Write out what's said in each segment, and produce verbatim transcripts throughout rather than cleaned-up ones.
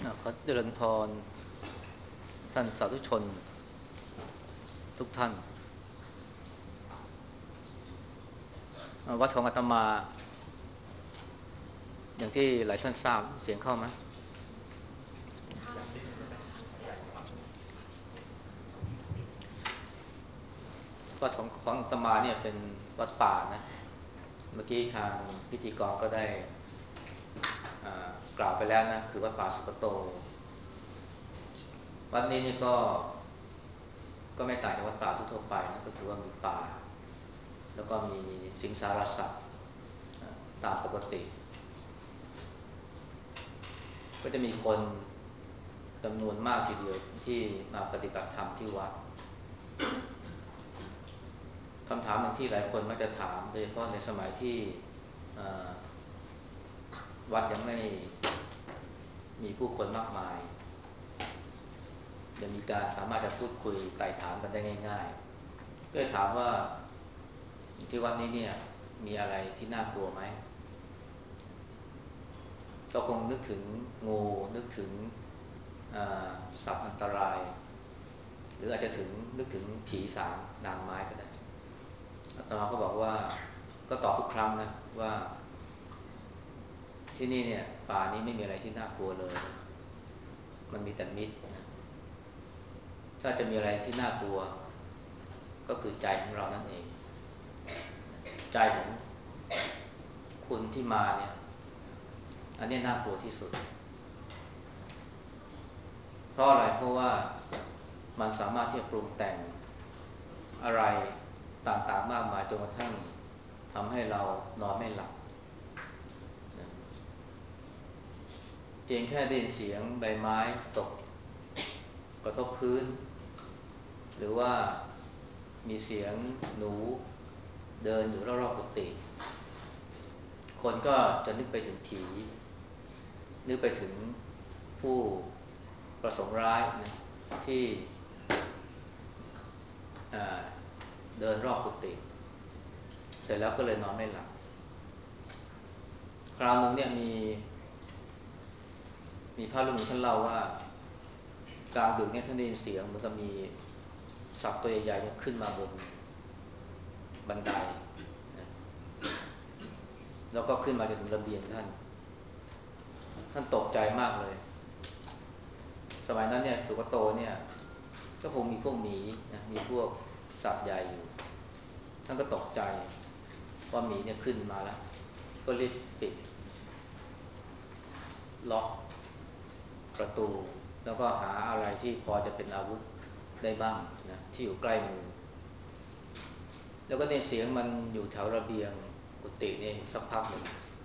อ่าขอเจริญพรท่านสาธุชนทุกท่านอ่าวัดของอาตมาอย่างที่หลายท่านทราบเสียงเข้าไหมวัดของของอาตมาเนี่ยเป็นวัดป่านะเมื่อกี้ทางพิธีกรก็ได้อ่ากล่าวไปแล้วนะคือวัดป่าสุกโตวัดนี้นี่ก็ก็ไม่ต่างจากวัดป่าทั่วๆไปนะก็คือว่ามีป่าแล้วก็มีสิงสารสัตว์อ่าตามปกติก็จะมีคนจำนวนมากทีเดียวที่มาปฏิบัติธรรมที่วัด คำถามหนึ่งที่หลายคนมักจะถามโดยเฉพาะในสมัยที่วัดยังไม่มีผู้คนมากมายยังมีการสามารถจะพูดคุยไต่ถามกันได้ง่ายๆก็เลยถามว่าที่วัดนี้เนี่ยมีอะไรที่น่ากลัวไหมก็คงนึกถึงงูนึกถึงสัตว์อันตรายหรืออาจจะถึงนึกถึงผีสางนางไม้ก็ได้อาตมาก็บอกว่าก็ตอบทุกครั้งนะว่าที่นี่เนี่ยป่านี้ไม่มีอะไรที่น่ากลัวเลยมันมีแต่มิตรนะถ้าจะมีอะไรที่น่ากลัวก็คือใจของเรานั่นเองใจของคุณที่มาเนี่ยอันนี้น่ากลัวที่สุดเพราะอะไรเพราะว่ามันสามารถที่จะปรุงแต่งอะไรต่างๆมากมายจนกระทั่งทำให้เรานอนไม่หลับนะเพียงแค่ได้ยินเสียงใบไม้ตกกระทบพื้นหรือว่ามีเสียงหนูเดินอยู่รอบๆกุฏิคนก็จะนึกไปถึงผีนึกไปถึงผู้ประสงค์ร้ายนะที่เดินรอบกุฏิเสร็จแล้วก็เลยนอนไม่หลับคราวนึงเนี่ยมีมีพระรูปหนึ่งท่านเล่าว่ากลางดึกเนี่ยท่านได้ยินเสียงเหมือนกับมีสัตว์ตัวใหญ่ๆเนี่ยขึ้นมาบนบันไดนะแล้วก็ขึ้นมาจนถึงระเบียงท่านท่านตกใจมากเลยสมัยนั้นเนี่ยสุกโตเนี่ยก็คงมีพวกหมีนะมีพวกสัตว์ใหญ่อยู่ท่านก็ตกใจว่าหมีเนี่ยขึ้นมาแล้วก็รีบปิดล็อกประตูแล้วก็หาอะไรที่พอจะเป็นอาวุธได้บ้างนะที่อยู่ใกล้มือแล้วก็ในเสียงมันอยู่แถวระเบียงกุฏินี่สักพักหนึ่ง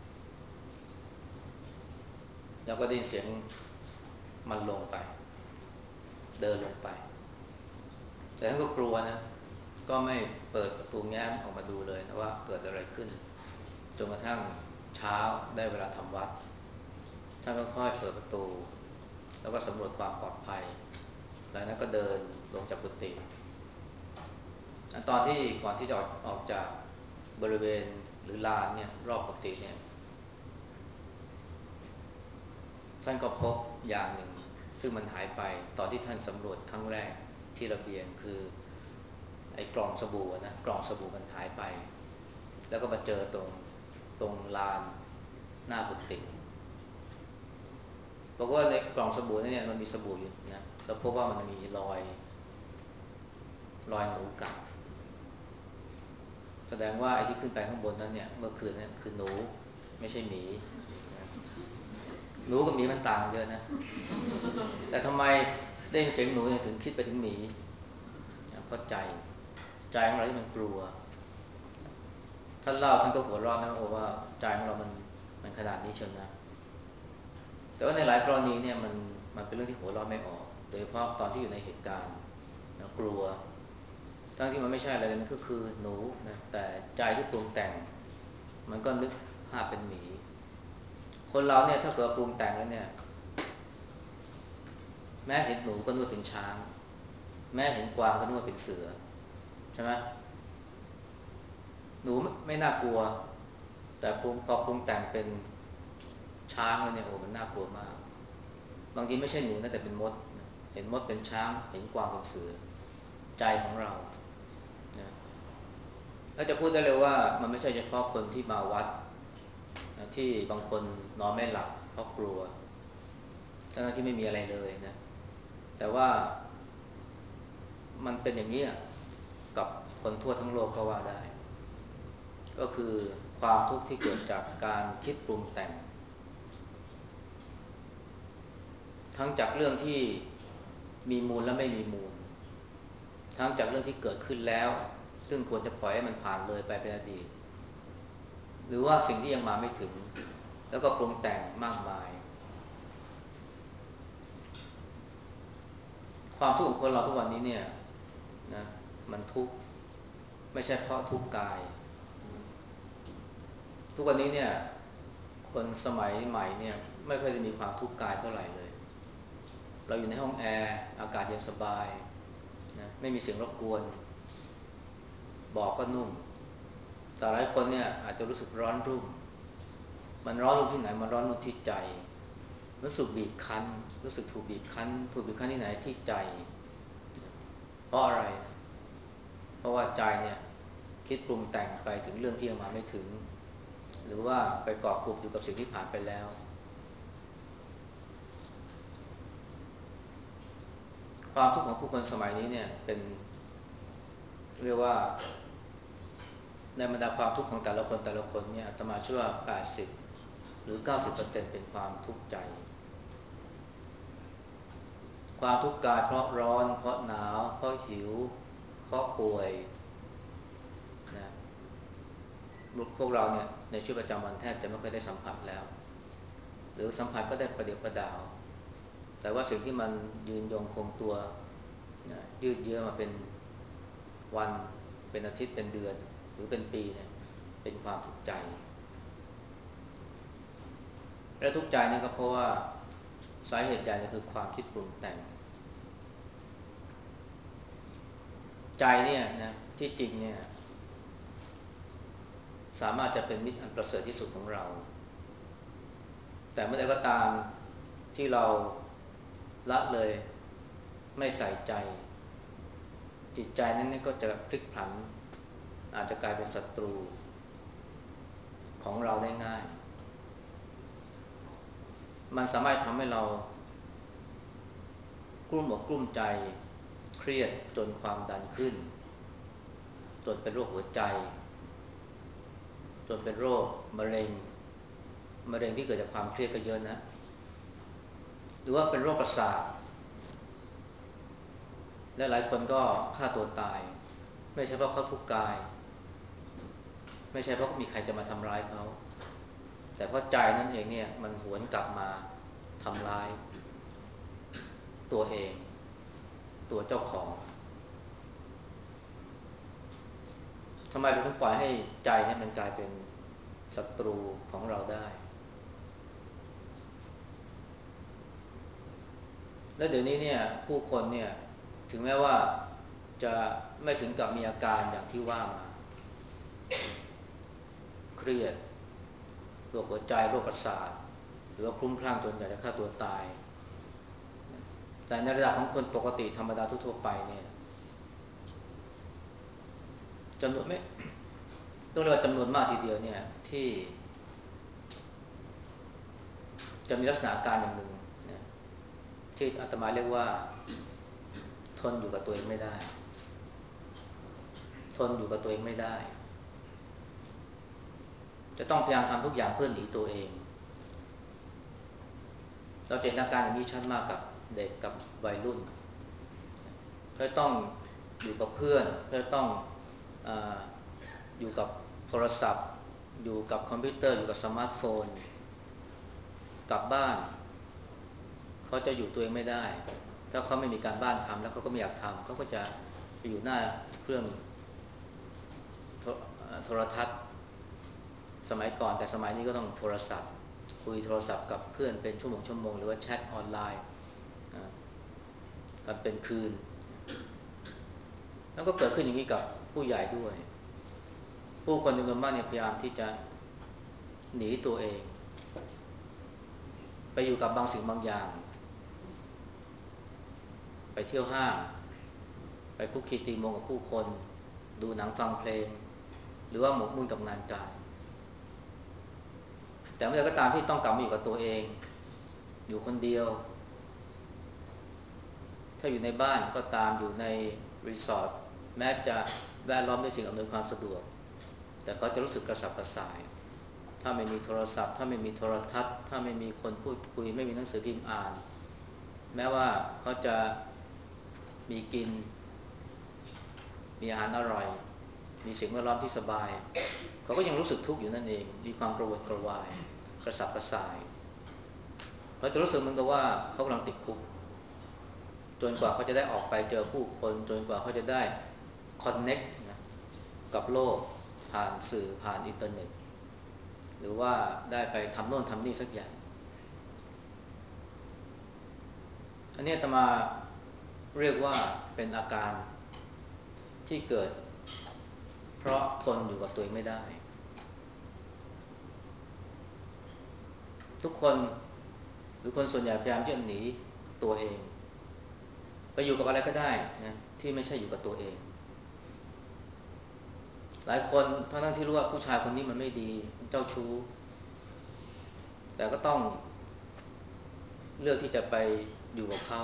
แล้วก็ได้เสียงมันลงไปเดินลงไปแต่ท่านก็กลัวนะก็ไม่เปิดประตูแง้มออกมาดูเลยนะว่าเกิดอะไรขึ้นจนกระทั่งเช้าได้เวลาทำวัดท่านก็ค่อยเปิดประตูแล้วก็สำรวจความปลอดภัยหลังนั้นก็เดินลงจากกุฏิตอนที่ก่อนที่จะออกออกจากบริเวณหรือลานเนี่ยรอบกุฏิเนี่ยท่านก็พบอย่างหนึ่งซึ่งมันหายไปตอนที่ท่านสำรวจครั้งแรกที่ระเบียงคือไอ้กล่องสบู่นะกล่องสบู่มันหายไปแล้วก็มาเจอตรงตรงลานหน้ากุฏิบอกว่าในกล่องสบู่นั้นเนี่ยมันมีสบู่อยู่นะแล้วพบว่ามันมีรอยรอยหนูกัดแสดงว่าไอ้ที่ขึ้นไปข้างบนนั้นเนี่ยเมื่อคืนนั้นคือหนูไม่ใช่หมีหนูกับหมีมันต่างเยอะนะแต่ทำไมได้ยินเสียงหนูเนี่ยถึงคิดไปถึงหมีเพราะใจใจของเราที่มันกลัวท่านเล่าท่านก็หัวเราะนะโอ้ว่าใจของเรามันมันขนาดนี้เชียวนะแต่ว่าในหลายกรณีเนี่ยมันมันเป็นเรื่องที่หัวเราะไม่ออกโดยเฉพาะตอนที่อยู่ในเหตุการณ์นะกลัวทั้งที่มันไม่ใช่อะไรเลยมันก็คือหนูนะแต่ใจที่ปรุงแต่งมันก็นึกภาพเป็นหมีคนเราเนี่ยถ้าเกิดปรุงแต่งแล้วเนี่ยแม้เห็นหนูก็นึกว่าเป็นช้างแม้เห็นกวางก็นึกว่าเป็นเสือใช่ไหมหนูไม่น่ากลัวแต่พอปรุงแต่งเป็นช้างแล้วเนี่ยโอ้มันน่ากลัวมากบางทีไม่ใช่หนูนะแต่เป็นมดนะเห็นมดเป็นช้างเห็นกวางเป็นเสือใจของเรานะแล้วจะพูดได้เลยว่ามันไม่ใช่เฉพาะคนที่มาวัดนะที่บางคนนอนไม่หลับเพราะกลัวทั้งที่ไม่มีอะไรเลยนะแต่ว่ามันเป็นอย่างนี้กับคนทั่วทั้งโลกก็ว่าได้ก็คือความทุกข์ที่เกิดจากการคิดปรุงแต่งทั้งจากเรื่องที่มีมูลและไม่มีมูลทั้งจากเรื่องที่เกิดขึ้นแล้วซึ่งควรจะปล่อยให้มันผ่านเลยไปเป็นอดีตหรือว่าสิ่งที่ยังมาไม่ถึงแล้วก็ปรุงแต่งมากมายความทุกข์ของคนเราทุกวันนี้เนี่ยนะมันทุกข์ไม่ใช่เพราะทุกข์กายทุกวันนี้เนี่ยคนสมัยใหม่เนี่ยไม่ค่อยจะมีความทุกข์กายเท่าไหร่เลยเราอยู่ในห้องแอร์อากาศเย็นสบายนะไม่มีเสียงรบกวนเบาะก็นุ่มแต่หลายคนเนี่ยอาจจะรู้สึกร้อนรุ่มมันร้อนรุ่มที่ไหนมันร้อนรุ่มที่ใจรู้สึกบีบคั้นรู้สึกถูกบีบคั้นถูกบีบคั้นที่ไหนที่ใจเพราะอะไรนะเพราะว่าใจเนี่ยคิดปรุงแต่งไปถึงเรื่องที่ยังมาไม่ถึงหรือว่าไปเกาะกลุ่มอยู่กับสิ่งที่ผ่านไปแล้วความทุกข์ของผู้คนสมัยนี้เนี่ยเป็นเรียกว่าในบรรดาความทุกข์ของแต่ละคนแต่ละคนเนี่ยอาตมาเชื่อว่าแปดสิบหรือเก้าสิบเปอร์เซ็นต์เก้าสิบเปอร์เซ็นต์เป็นความทุกข์ใจความทุกข์กายเพราะร้อนเพราะหนาวเพราะหิวเพราะป่วยนะพวกเราเนี่ยในชีวิตประจำวันแทบจะไม่ค่อยได้สัมผัสแล้วหรือสัมผัสก็ได้ประเดี๋ยวประดาวแต่ว่าสิ่งที่มันยืนยงคงตัวนะยืดเยื้อมาเป็นวันเป็นอาทิตย์เป็นเดือนหรือเป็นปีเนี่ยเป็นความทุกข์ใจและทุกข์ใจนี่ก็เพราะว่าสาเหตุใหญ่ก็คือความคิดปรุงแต่งใจเนี่ยนะที่จริงเนี่ยสามารถจะเป็นมิตรอันประเสริฐที่สุดของเราแต่เมื่อใดก็ตามที่เราละเลยไม่ใส่ใจจิตใจนั้นก็จะพลิกผันอาจจะกลายเป็นศัตรูของเราได้ง่ายมันสามารถทำให้เรากลุ้มอกกลุ้มใจเครียดจนความดันขึ้นจนเป็นโรคหัวใจจนเป็นโรคมะเร็งมะเร็งที่เกิดจากความเครียดก็เยอะนะหรือว่าเป็นโรคประสาทและหลายคนก็ฆ่าตัวตายไม่ใช่เพราะเขาทุกข์กายไม่ใช่เพราะมีใครจะมาทำร้ายเขาแต่เพราะใจนั่นเองเนี่ยมันหวนกลับมาทำร้ายตัวเองตัวเจ้าของทำไมเราถึงปล่อยให้ใจเนี่ยมันกลายเป็นศัตรูของเราได้และเดี๋ยวนี้เนี่ยผู้คนเนี่ยถึงแม้ว่าจะไม่ถึงกับมีอาการอย่างที่ว่ามาเครียดโรคหัวใจโรคประสาทหรือว่าคลุ้มคลั่งจนอยากจะฆ่าตัวตายแต่ในระดับของคนปกติธรรมดาทั่วๆไปเนี่ยจำนวนไม่ต้องเรียกว่าจำนวนมากทีเดียวเนี่ยที่จะมีลักษณะอาการอย่างหนึ่งนะที่อาตมาเรียกว่าทนอยู่กับตัวเองไม่ได้ทนอยู่กับตัวเองไม่ได้จะต้องพยายามทำทุกอย่างเพื่อหนีตัวเองเราเจตนาการอย่างนี้ชัดมากกับเด็กกับวัยรุ่นเขาต้องอยู่กับเพื่อนเขาต้องออยู่กับโทรศัพท์อยู่กับคอมพิวเตอร์อยู่กับสมาร์ทโฟนกลับบ้านเขาจะอยู่ตัวเองไม่ได้ถ้าเขาไม่มีการบ้านทำแล้วเขาก็ไม่อยากทำเขาก็จะไปอยู่หน้าเครื่องโทรทัศน์สมัยก่อนแต่สมัยนี้ก็ต้องโทรศัพท์คุยโทรศัพท์กับเพื่อนเป็นชั่วโมงชั่วโมงหรือว่าแชทออนไลน์กันเป็นคืนแล้วก็เกิดขึ้นอย่างนี้กับผู้ใหญ่ด้วยผู้คนจำนวนมากเนี่ยพยายามที่จะหนีตัวเองไปอยู่กับบางสิ่งบางอย่างเที่ยวห้างไปคุกคีตีโมงกับผู้คนดูหนังฟังเพลงหรือว่าหมกมุ่นกับงานการแต่เมื่อก็ตามที่ต้องกลับมาอยู่กับตัวเองอยู่คนเดียวถ้าอยู่ในบ้านก็ตามอยู่ในรีสอร์ทแม้จะแวดล้อมด้วยสิ่งอำนวยความสะดวกแต่ก็จะรู้สึกกระสับกระส่ายถ้าไม่มีโทรศัพท์ถ้าไม่มีโทรทัศน์ถ้าไม่มีคนพูดคุยไม่มีหนังสือพิมพ์อ่านแม้ว่าเขาจะมีกินมีอาหารอร่อยมีสิ่งแวดล้อมที่สบายเขาก็ยังรู้สึกทุกข์อยู่นั่นเองมีความกระวนกระวายกระสับกระส่ายเขาจะรู้สึกเหมือนกับว่าเขากำลังติดคุกจนกว่าเขาจะได้ออกไปเจอผู้คนจนกว่าเขาจะได้คอนเน็กต์นะกับโลกผ่านสื่อผ่านอินเทอร์เน็ตหรือว่าได้ไปทำโน่นทำนี่สักอย่างอันนี้อาตมาเรียกว่าเป็นอาการที่เกิดเพราะทนอยู่กับตัวเองไม่ได้ทุกคนหรือคนส่วนใหญ่พยายามจะหนีตัวเองไปอยู่กับอะไรก็ได้นะที่ไม่ใช่อยู่กับตัวเองหลายคนทั้งที่รู้ว่าผู้ชายคนนี้มันไม่ดีเจ้าชู้แต่ก็ต้องเลือกที่จะไปอยู่กับเขา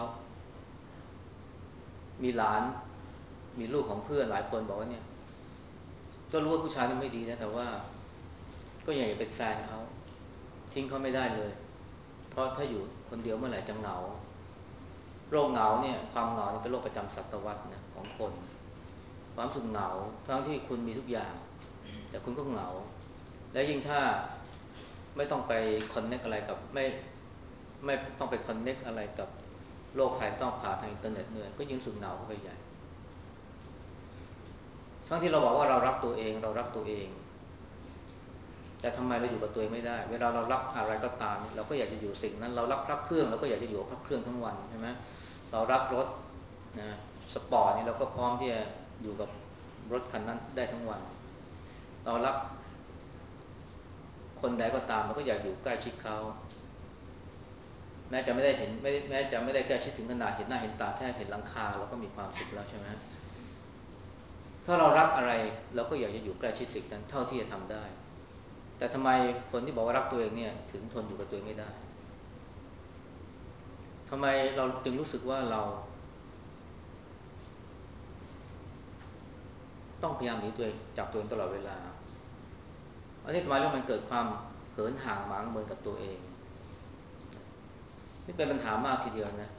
มีหลานมีลูกของเพื่อนหลายคนบอกว่าเนี่ยก็รู้ว่าผู้ชายนี่ไม่ดีนะแต่ว่าก็ยังอยากเป็นแฟนเขาทิ้งเขาไม่ได้เลยเพราะถ้าอยู่คนเดียวเมื่อไหร่จะเหงาโรคเหงาเนี่ยความเหงาเป็นโรคประจำศตวรรษนะของคนความสุขเหงาทั้งที่คุณมีทุกอย่างแต่คุณก็เหงาและยิ่งถ้าไม่ต้องไปคอนเนคอะไรกับไม่ไม่ต้องไปคอนเนคอะไรกับโลกภายนอกผ่านทางอินเทอร์เน็ตเนี่ยก็ยิ่งสุดเหงาเข้าไปใหญ่ทั้งที่เราบอกว่าเรารักตัวเองเรารักตัวเองแต่ทำไมเราอยู่กับตัวเองไม่ได้เวลาเรารักอะไรก็ตามเราก็อยากจะอยู่สิ่งนั้นเรารักพระเครื่องเราก็อยากจะอยู่กับพระเครื่องทั้งวันใช่ไหมเรารักรถนะสปอร์ตนี่เราก็พร้อมที่จะอยู่กับรถคันนั้นได้ทั้งวันเรารักคนใดก็ตามเราก็อยากอยู่ใกล้ชิดเขาแม้จะไม่ได้เห็นไม่แม้จะไม่ได้ใกล้ชิดถึงขนาดเห็นหน้าเห็นตาแค่เห็นหลังคาเราก็มีความสุขแล้วใช่ไหมถ้าเรารักอะไรเราก็อยากจะอยู่ใกล้ชิดสิ่งนั้นเท่าที่จะทำได้แต่ทำไมคนที่บอกว่ารักตัวเองเนี่ยถึงทนอยู่กับตัวเองไม่ได้ทำไมเราจึงรู้สึกว่าเราต้องพยายามหนีตัวเองจากตัวเองตลอดเวลาอันนี้ทำไมเรื่องมันเกิดความเหินห่างหมางเมินกับตัวเองนี่เป็นปัญหามากทีเดียวนะ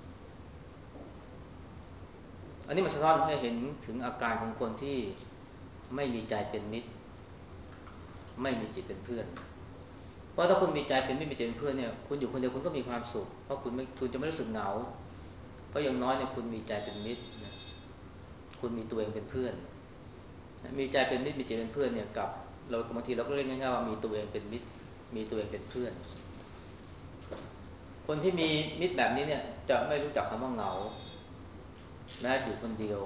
อันนี้มันสะท้อนให้เห็นถึงอาการของคนที่ไม่มีใจเป็นมิตรไม่มีจิตเป็นเพื่อนเพราะถ้าคุณมีใจเป็นมิตรมีใจเป็นเพื่อนเนี่ยคุณอยู่คนเดียวคุณก็มีความสุขเพราะคุณไม่คุณจะไม่รู้สึกเหงาเพราะอย่างน้อยเนี่ยคุณมีใจเป็นมิตรนะคุณมีตัวเองเป็นเพื่อนมีใจเป็นมิตรมีใจเป็นเพื่อนเนี่ยกับเราบางทีเราก็เรียกง่ายๆว่ามีตัวเองเป็นมิตรมีตัวเองเป็นเพื่อนคนที่มีมิตรแบบนี้เนี่ยจะไม่รู้จักคำว่าเหงาแม้อยู่คนเดียว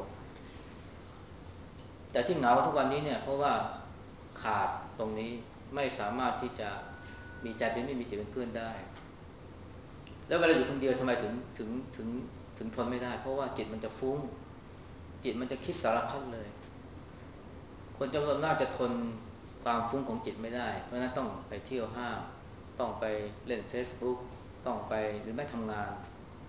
แต่ที่เหงาทุกวันนี้เนี่ยเพราะว่าขาดตรงนี้ไม่สามารถที่จะมีใจเป็นมิตรมีใจเป็นเพื่อนได้แล้วเวลาอยู่คนเดียวทำไมถึงถึงถึงถึงทนไม่ได้เพราะว่าจิตมันจะฟุ้งจิตมันจะคิดสารพัดเลยคนจำนวนมากจะทนความฟุ้งของจิตไม่ได้เพราะนั้นต้องไปเที่ยวห้างต้องไปเล่น Facebook ต้องไปหรือไม่ทำงาน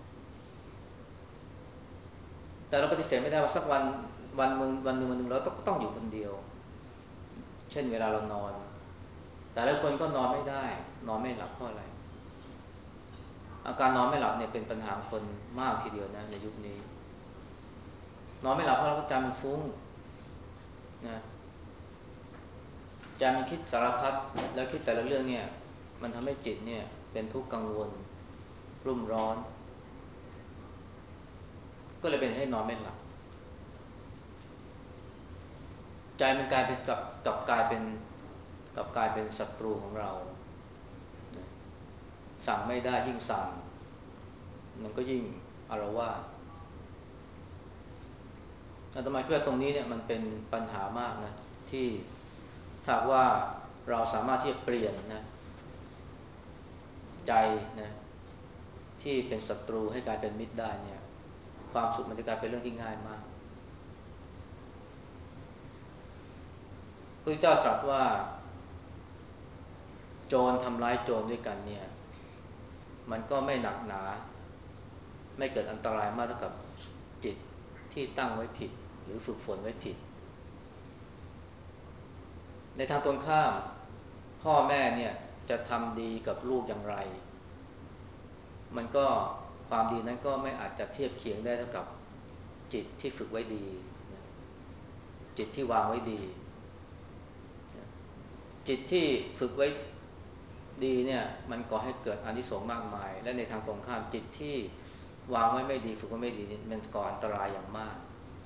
แต่เราปฏิเสธไม่ได้ว่าสักวันวันหนึ่งวันหนึ่งวันหนึ่งเราต้องต้องอยู่คนเดียวเช่นเวลาเรานอนแต่หลายคนก็นอนไม่ได้นอนไม่หลับเพราะอะไรอาการนอนไม่หลับเนี่ยเป็นปัญหาของคนมากทีเดียวนะในยุคนี้นอนไม่หลับเพราะเราใจมันฟุ้งนะใจมันคิดสารพัดแล้วคิดแต่ละเรื่องเนี่ยมันทำให้จิตเนี่ยเป็นทุกข์กังวลรุ่มร้อนก็เลยเป็นให้นอนไม่หลับใจมันกลายเป็นกับกับกลายเป็นกับกลายเป็นศัตรูของเรานะสั่งไม่ได้ยิ่งสั่งมันก็ยิ่งอาละวาดอาตมาคิดว่าตรงนี้เนี่ยมันเป็นปัญหามากนะที่ถ้าว่าเราสามารถที่จะเปลี่ยนนะใจนะที่เป็นศัตรูให้กลายเป็นมิตรได้เนี่ยความสุขมันจะกลายเป็นเรื่องที่ง่ายมากพระเจ้าตรัสว่าโจรทำร้ายโจรด้วยกันเนี่ยมันก็ไม่หนักหนาไม่เกิดอันตรายมากเท่ากับจิตที่ตั้งไว้ผิดหรือฝึกฝนไว้ผิดในทางตรงข้ามพ่อแม่เนี่ยจะทำดีกับลูกอย่างไรมันก็ความดีนั้นก็ไม่อาจจะเทียบเคียงได้เท่ากับจิตที่ฝึกไว้ดีจิตที่วางไว้ดีจิตที่ฝึกไว้ดีเนี่ยมันก่อให้เกิดอานิสงส์มากมายและในทางตรงข้ามจิตที่วางไว้ไม่ดีฝึกไว้ไม่ดีมันก่ออันตรายอย่างมาก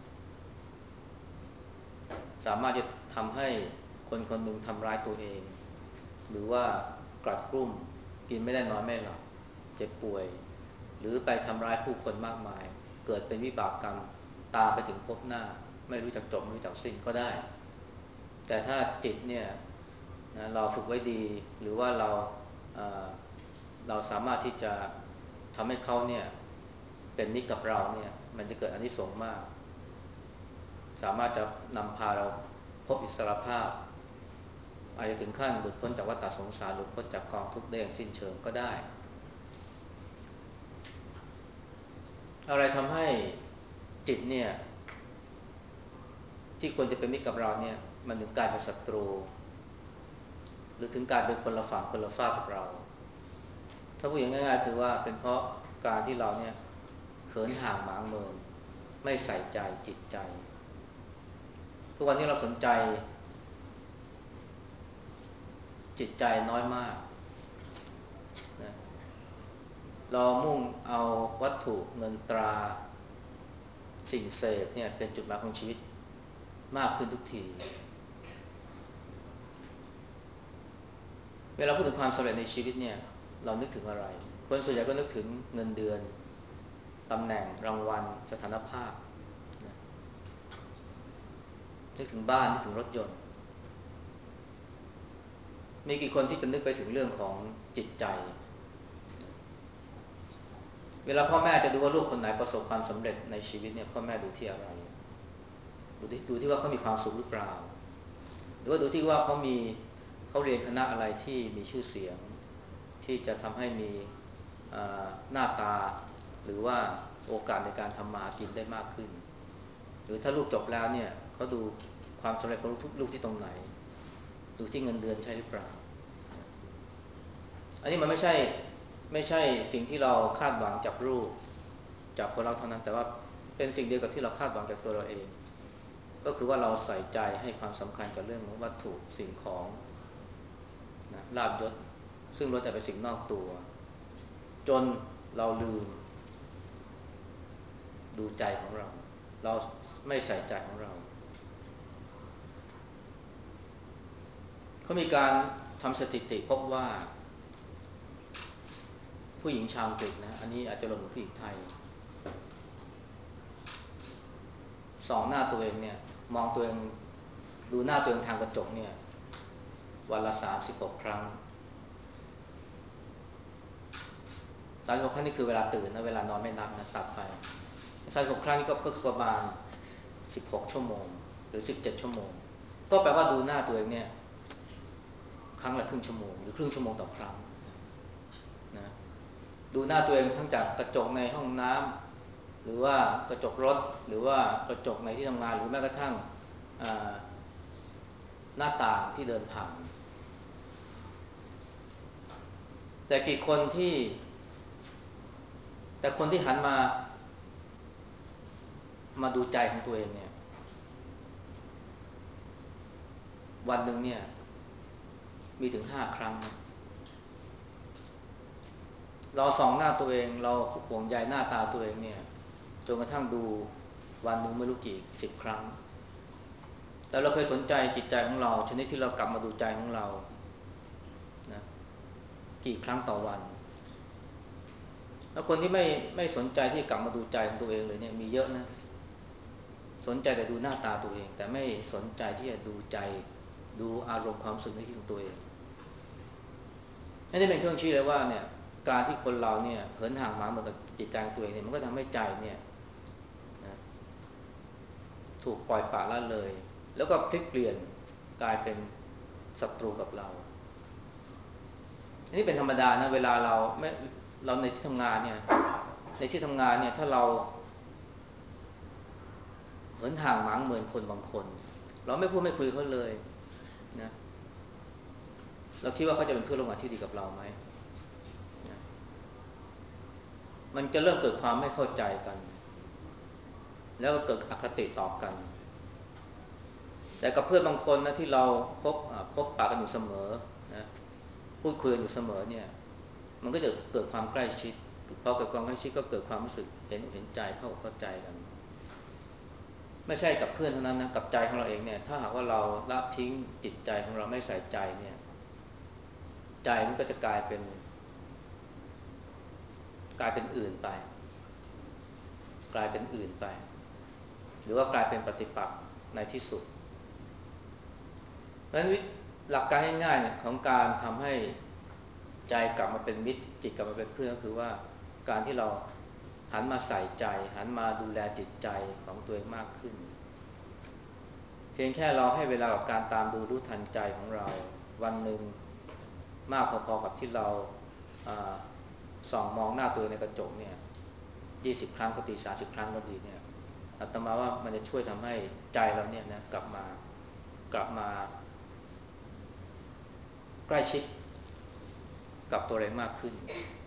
สามารถจะทำให้คนคนหนึ่งทำร้ายตัวเองหรือว่ากลัดกลุ้มกินไม่ได้นอนไม่หลับเจ็บป่วยหรือไปทำร้ายผู้คนมากมายเกิดเป็นวิบากกรรมตามไปถึงภพหน้าไม่รู้จักจบไม่รู้จักสิ้นก็ได้แต่ถ้าจิตเนี่ยนะเราฝึกไว้ดีหรือว่าเราเอ่อเราสามารถที่จะทำให้เขาเนี่ยเป็นมิตรกับเราเนี่ยมันจะเกิดอานิสงส์มากสามารถจะนำพาเราพบอิสรภาพอาจจะถึงขั้นหลุดพ้นจากวัฏสงสารหลุดพ้นจากกองทุกข์ได้อย่างสิ้นเชิงก็ได้อะไรทำให้จิตเนี่ยที่ควรจะเป็นมิตรกับเราเนี่ยมันถึงกลายเป็นศัตรูหรือถึงกลายเป็นคนละฝั่งคนละฝากกับเราถ้าพูดอย่างง่ายๆคือว่าเป็นเพราะการที่เราเนี่ยเหินห่างหมางเมินไม่ใส่ใจจิตใจทุกวันนี้เราสนใจจิตใจน้อยมากนะเรามุ่งเอาวัตถุเงินตราสิ่งเสพเนี่ยเป็นจุดหมายของชีวิตมากขึ้นทุกทีเวลาพูดถึงความสำเร็จในชีวิตเนี่ยเรานึกถึงอะไรคนส่วนใหญ่ก็นึกถึงเงินเดือนตำแหน่งรางวัลสถานภาพนะนึกถึงบ้านนึกถึงรถยนต์มีกี่คนที่จะนึกไปถึงเรื่องของจิตใจเวลาพ่อแม่จะดูว่าลูกคนไหนประสบความสำเร็จในชีวิตเนี่ยพ่อแม่ดูที่อะไรดูที่ดูที่ว่าเขามีความสุขหรือเปล่าหรือว่าดูที่ว่าเขามีเขาเรียนคณะอะไรที่มีชื่อเสียงที่จะทำให้มีหน้าตาหรือว่าโอกาสในการทำมาหากินได้มากขึ้นหรือถ้าลูกจบแล้วเนี่ยเขาดูความสำเร็จของลูกทุกลูกที่ตรงไหนดูที่เงินเดือนใช่หรือเปล่าอันนี้มันไม่ใช่ไม่ใช่สิ่งที่เราคาดหวังจากลูกจากคนเราเท่านั้นแต่ว่าเป็นสิ่งเดียวกับที่เราคาดหวังจากตัวเราเองก็คือว่าเราใส่ใจให้ความสำคัญกับเรื่องของวัตถุสิ่งของนะลาภยศซึ่งล้วนแต่เป็นสิ่งนอกตัวจนเราลืมดูใจของเราเราไม่ใส่ใจของเราเขามีการทำสถิติพบว่าผู้หญิงชาวอังกฤษนะอันนี้อาจจะรวมถึงผู้หญิงไทยส่องหน้าตัวเองเนี่ยมองตัวเองดูหน้าตัวเองทางกระจกเนี่ยวันละสามสิบหกครั้งสามสิบหกครั้งนี่คือเวลาตื่นนะเวลานอนไม่นับนะตัดไปสามสิบหกครั้งนี่ก็ก็คือประมาณสิบหกชั่วโมงหรือสิบเจ็ดชั่วโมงก็แปลว่าดูหน้าตัวเองเนี่ยครั้งละครึ่งชั่วโมงหรือครึ่งชั่วโมงต่อครั้งนะดูหน้าตัวเองทั้งจากกระจกในห้องน้ำหรือว่ากระจกรถหรือว่ากระจกในที่ทำงานหรือแม้กระทั่งหน้าต่างที่เดินผ่านแต่กี่คนที่แต่คนที่หันมามาดูใจของตัวเองเนี่ยวันหนึ่งเนี่ยมีถึงห้าครั้งเราส่องหน้าตัวเองเราห่วงใยหน้าตาตัวเองเนี่ยจนกระทั่งดูวันหนึ่งไม่รู้กี่สิบครั้งแต่เราเคยสนใจจิตใจของเราชนิดที่เรากลับมาดูใจของเรานะกี่ครั้งต่อวันแล้วคนที่ไม่ไม่สนใจที่กลับมาดูใจของตัวเองเลยเนี่ยมีเยอะนะสนใจแต่ดูหน้าตาตัวเองแต่ไม่สนใจที่จะดูใจดูอารมณ์ความรู้สึกนึกคิดของตัวเองนี่เป็นเครื่องชี้เลยว่าเนี่ยการที่คนเราเนี่ยเหินห่างหมาเหมือนกับจิตใจของตัวเองเนี่ยมันก็ทำให้ใจเนี่ยถูกปล่อยปละละเลยแล้วก็พลิกเปลี่ยนกลายเป็นศัตรูกับเราอันนี้เป็นธรรมดานะเวลาเราไม่เราในที่ทำงานเนี่ยในที่ทำงานเนี่ยถ้าเราเหินห่างหมางเหมือนคนบางคนเราไม่พูดไม่คุยเขาเลยนะเราคิดว่าเขาจะเป็นเพื่อนร่วมงานที่ดีกับเราไหมนะมันจะเริ่มเกิดความไม่เข้าใจกันแล้วก็เกิดอคติต่อกันแต่กับเพื่อนบางคนนะที่เราพบพบปะกันอยู่เสมอนะพูดคุยกันอยู่เสมอเนี่ยมันก็จะเกิดความใกล้ชิดพอเกิดความใกล้ชิดก็เกิดความรู้สึกเห็นอกเห็นใจเข้าอกเข้าใจกันไม่ใช่กับเพื่อนเท่านั้นนะกับใจของเราเองเนี่ยถ้าหากว่าเราละทิ้งจิตใจของเราไม่ใส่ใจเนี่ยใจมันก็จะกลายเป็นกลายเป็นอื่นไปกลายเป็นอื่นไปหรือว่ากลายเป็นปฏิปักษ์ในที่สุดเพราะฉะนั้นหลักการง่ายๆเนี่ยของการทำให้ใจกลับมาเป็นมิตรจิตกลับมาเป็นเพื่อนก็คือว่าการที่เราหันมาใส่ใจหันมาดูแลจิตใจของตัวเองมากขึ้นเพียงแค่เราให้เวลากับการตามดูรู้ทันใจของเราวันหนึ่งมากพอๆกับที่เราส่องมองหน้าตัวในกระจกเนี่ยยี่สิบครั้งก็ดีสามสิบครั้งก็ดีเนี่ยอาตมาว่ามันจะช่วยทำให้ใจเราเนี่ยนะกลับมากลับมาใกล้ชิดกับตัวเองมากขึ้น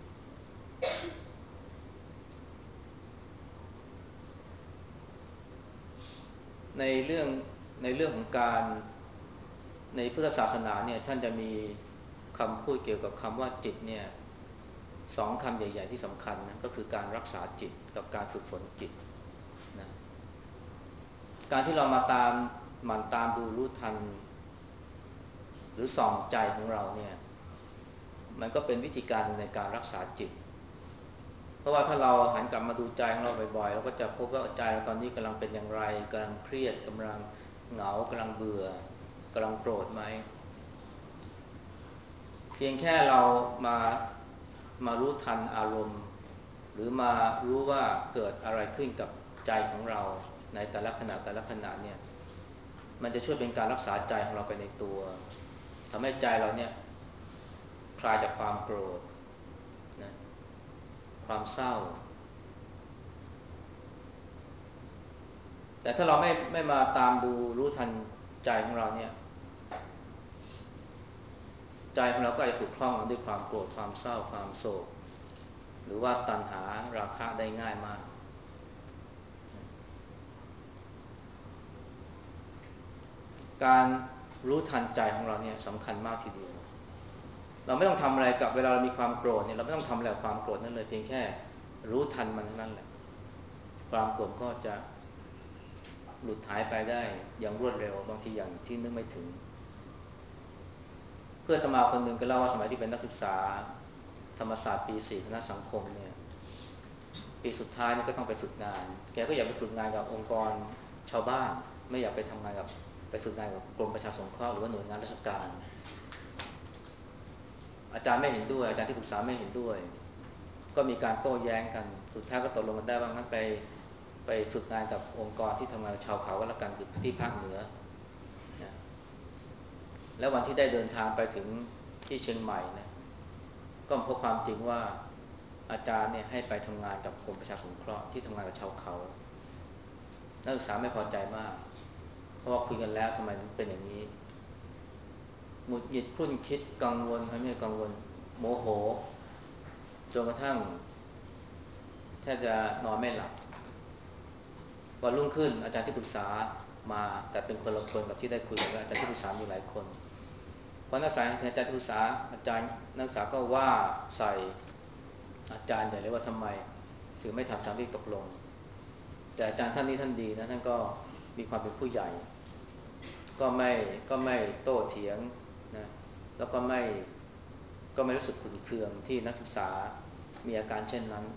ในเรื่องในเรื่องของการในพุทธศาสนาเนี่ยท่านจะมีคำพูดเกี่ยวกับคำว่าจิตเนี่ยสองคำใหญ่ๆที่สำคัญนะก็คือการรักษาจิตกับการฝึกฝนจิตนะการที่เรามาตามหมั่นตามดูรู้ทันหรือส่องใจของเราเนี่ยมันก็เป็นวิธีการในการรักษาจิตเพราะว่าถ้าเราหันกลับมาดูใจของเราบ่อยๆเราก็จะพบว่าใจเราตอนนี้กำลังเป็นอย่างไรกำลังเครียดกำลังเหงากำลังเบื่อกำลังโกรธไหมเพียงแค่เรามามารู้ทันอารมณ์หรือมารู้ว่าเกิดอะไรขึ้นกับใจของเราในแต่ละขณะแต่ละขณะเนี่ยมันจะช่วยเป็นการรักษาใจของเราไปในตัวทำให้ใจเราเนี่ยคลายจากความโกรธนะความเศร้าแต่ถ้าเราไม่ไม่มาตามดูรู้ทันใจของเราเนี่ยใจของเราก็จะถูกครอบงำด้วยความโกรธความเศร้าความโศกหรือว่าตัณหาราคะได้ง่ายมากการรู้ทันใจของเราเนี่ยสำคัญมากทีเดียวเราไม่ต้องทำอะไรกับเวลาเรามีความโกรธเนี่ยเราไม่ต้องทำอะไรกับความโกรธนั่นเลยเพียงแค่รู้ทันมันเท่านั้นแหละความโกรธก็จะหลุดหายไปได้อย่างรวดเร็วบางทีอย่างที่นึกไม่ถึงเพื่อนอาตมาคนหนึ่งก็เล่าว่าสมัยที่เป็นนักศึกษาธรรมศาสตร์ปีสี่คณะสังคมเนี่ยปีสุดท้ายนี่ก็ต้องไปฝึกงานแกก็อยากไปฝึกงานกับองค์กรชาวบ้านไม่อยากไปทำงานกับไปฝึกงานกับกรมประชาสงเคราะห์หรือว่าหน่วยงานราชการอาจารย์ไม่เห็นด้วยอาจารย์ที่ปรึกษาไม่เห็นด้วยก็มีการโต้แย้งกันสุดท้ายก็ตกลงกันได้ว่างั้นไปไปฝึกงานกับองค์กรที่ทำงานกับชาวเขาก็แล้วกันคือที่ภาคเหนือนะแล้ววันที่ได้เดินทางไปถึงที่เชียงใหม่นะก็พบความจริงว่าอาจารย์เนี่ยให้ไปทำงานกับกรมประชาสงเคราะห์ที่ทำงานกับชาวเขานักศึกษาไม่พอใจมากเพราะว่าคุยกันแล้วทำไมเป็นอย่างนี้หงุดหงิดคุ้นคิดกังวลไม่กังวลโมโหจนกระทั่งแทบจะนอนไม่หลับวันรุ่งขึ้นอาจารย์ที่ปรึกษามาแต่เป็นคนละคนกับที่ได้คุยกันอาจารย์ที่ปรึกษามีหลายคนพอนักศึกษาอาจารย์ที่ปรึกษาอาจารย์นักศึกษาก็ว่าใส่อาจารย์ใหญ่เลยว่าทำไมถึงไม่ทำตามที่ตกลงแต่อาจารย์ท่านนี้ท่านดีนะท่านก็มีความเป็นผู้ใหญ่ก็ไม่ก็ไม่โต้เถียงนะแล้วก็ไม่ก็ไม่รู้สึกขุ่นเคืองที่นักศึกษามีอาการเช่นนั้น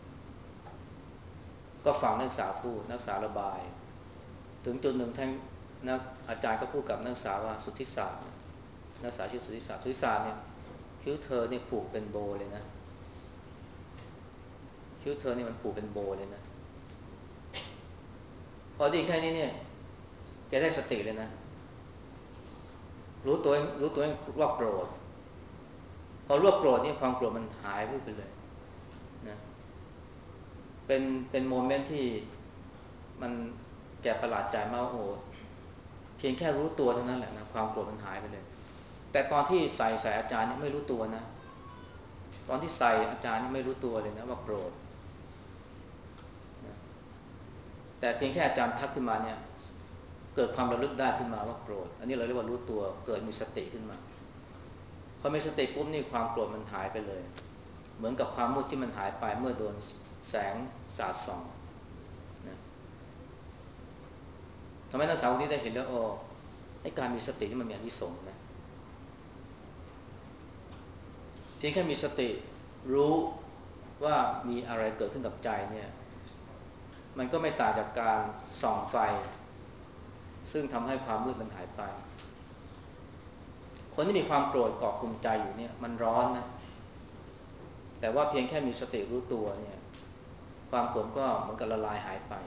ก็ฟังนักศึกษาพูดนักศึกษาระบายถึงจุดหนึ่งท่านนักอาจารย์ก็พูดกับนักศึกษาว่าสุทธิศาสตร์นักศึกษาชื่อสุทธิศาสตร์สุทธิศาสตร์เนี่ยคิ้วเธอเนี่ยผูกเป็นโบเลยนะคิ้วเธอเนี่ยมันผูกเป็นโบเลยนะพพอได้ยินแค่นี้เนี่ยแกได้สติเลยนะรู้ตัวรู้ตัวว่าโกรธพอรวบโกรธนี่ความโกรธมันหายไปเลยนะเป็นเป็นโมเมนต์ที่มันแกประหลาดใจมากโอ้เพียงแค่รู้ตัวเท่านั้นแหละนะความโกรธมันหายไปเลยแต่ตอนที่ใส่ใส่อาจารย์นี่ไม่รู้ตัวนะตอนที่ใส่อาจารย์นี่ไม่รู้ตัวเลยนะว่าโกรธนะแต่เพียงแค่อาจารย์ทักขึ้นมาเนี่ยเกิดความระลึกได้ขึ้นมาว่าโกรธอันนี้เราเรียกว่ารู้ตัวเกิดมีสติขึ้นมาพอมีสติปุ๊บนี่ความโกรธมันหายไปเลยเหมือนกับความมืดที่มันหายไปเมื่อโดนแสงสาดส่องนะทำให้นักศึกษาคนนี้ได้เห็นแล้วโอ้ไอ้การมีสตินี่มันมีอานิสงส์นะเพียงแค่มีสติรู้ว่ามีอะไรเกิดขึ้นกับใจเนี่ยมันก็ไม่ต่างจากการส่องไฟซึ่งทำให้ความมืดมันหายไปคนที่มีความโกรธเกาะกลุ่มใจอยู่เนี่ยมันร้อนนะแต่ว่าเพียงแค่มีสติรู้ตัวเนี่ยความโกรธก็เหมือนกับละลายหายไป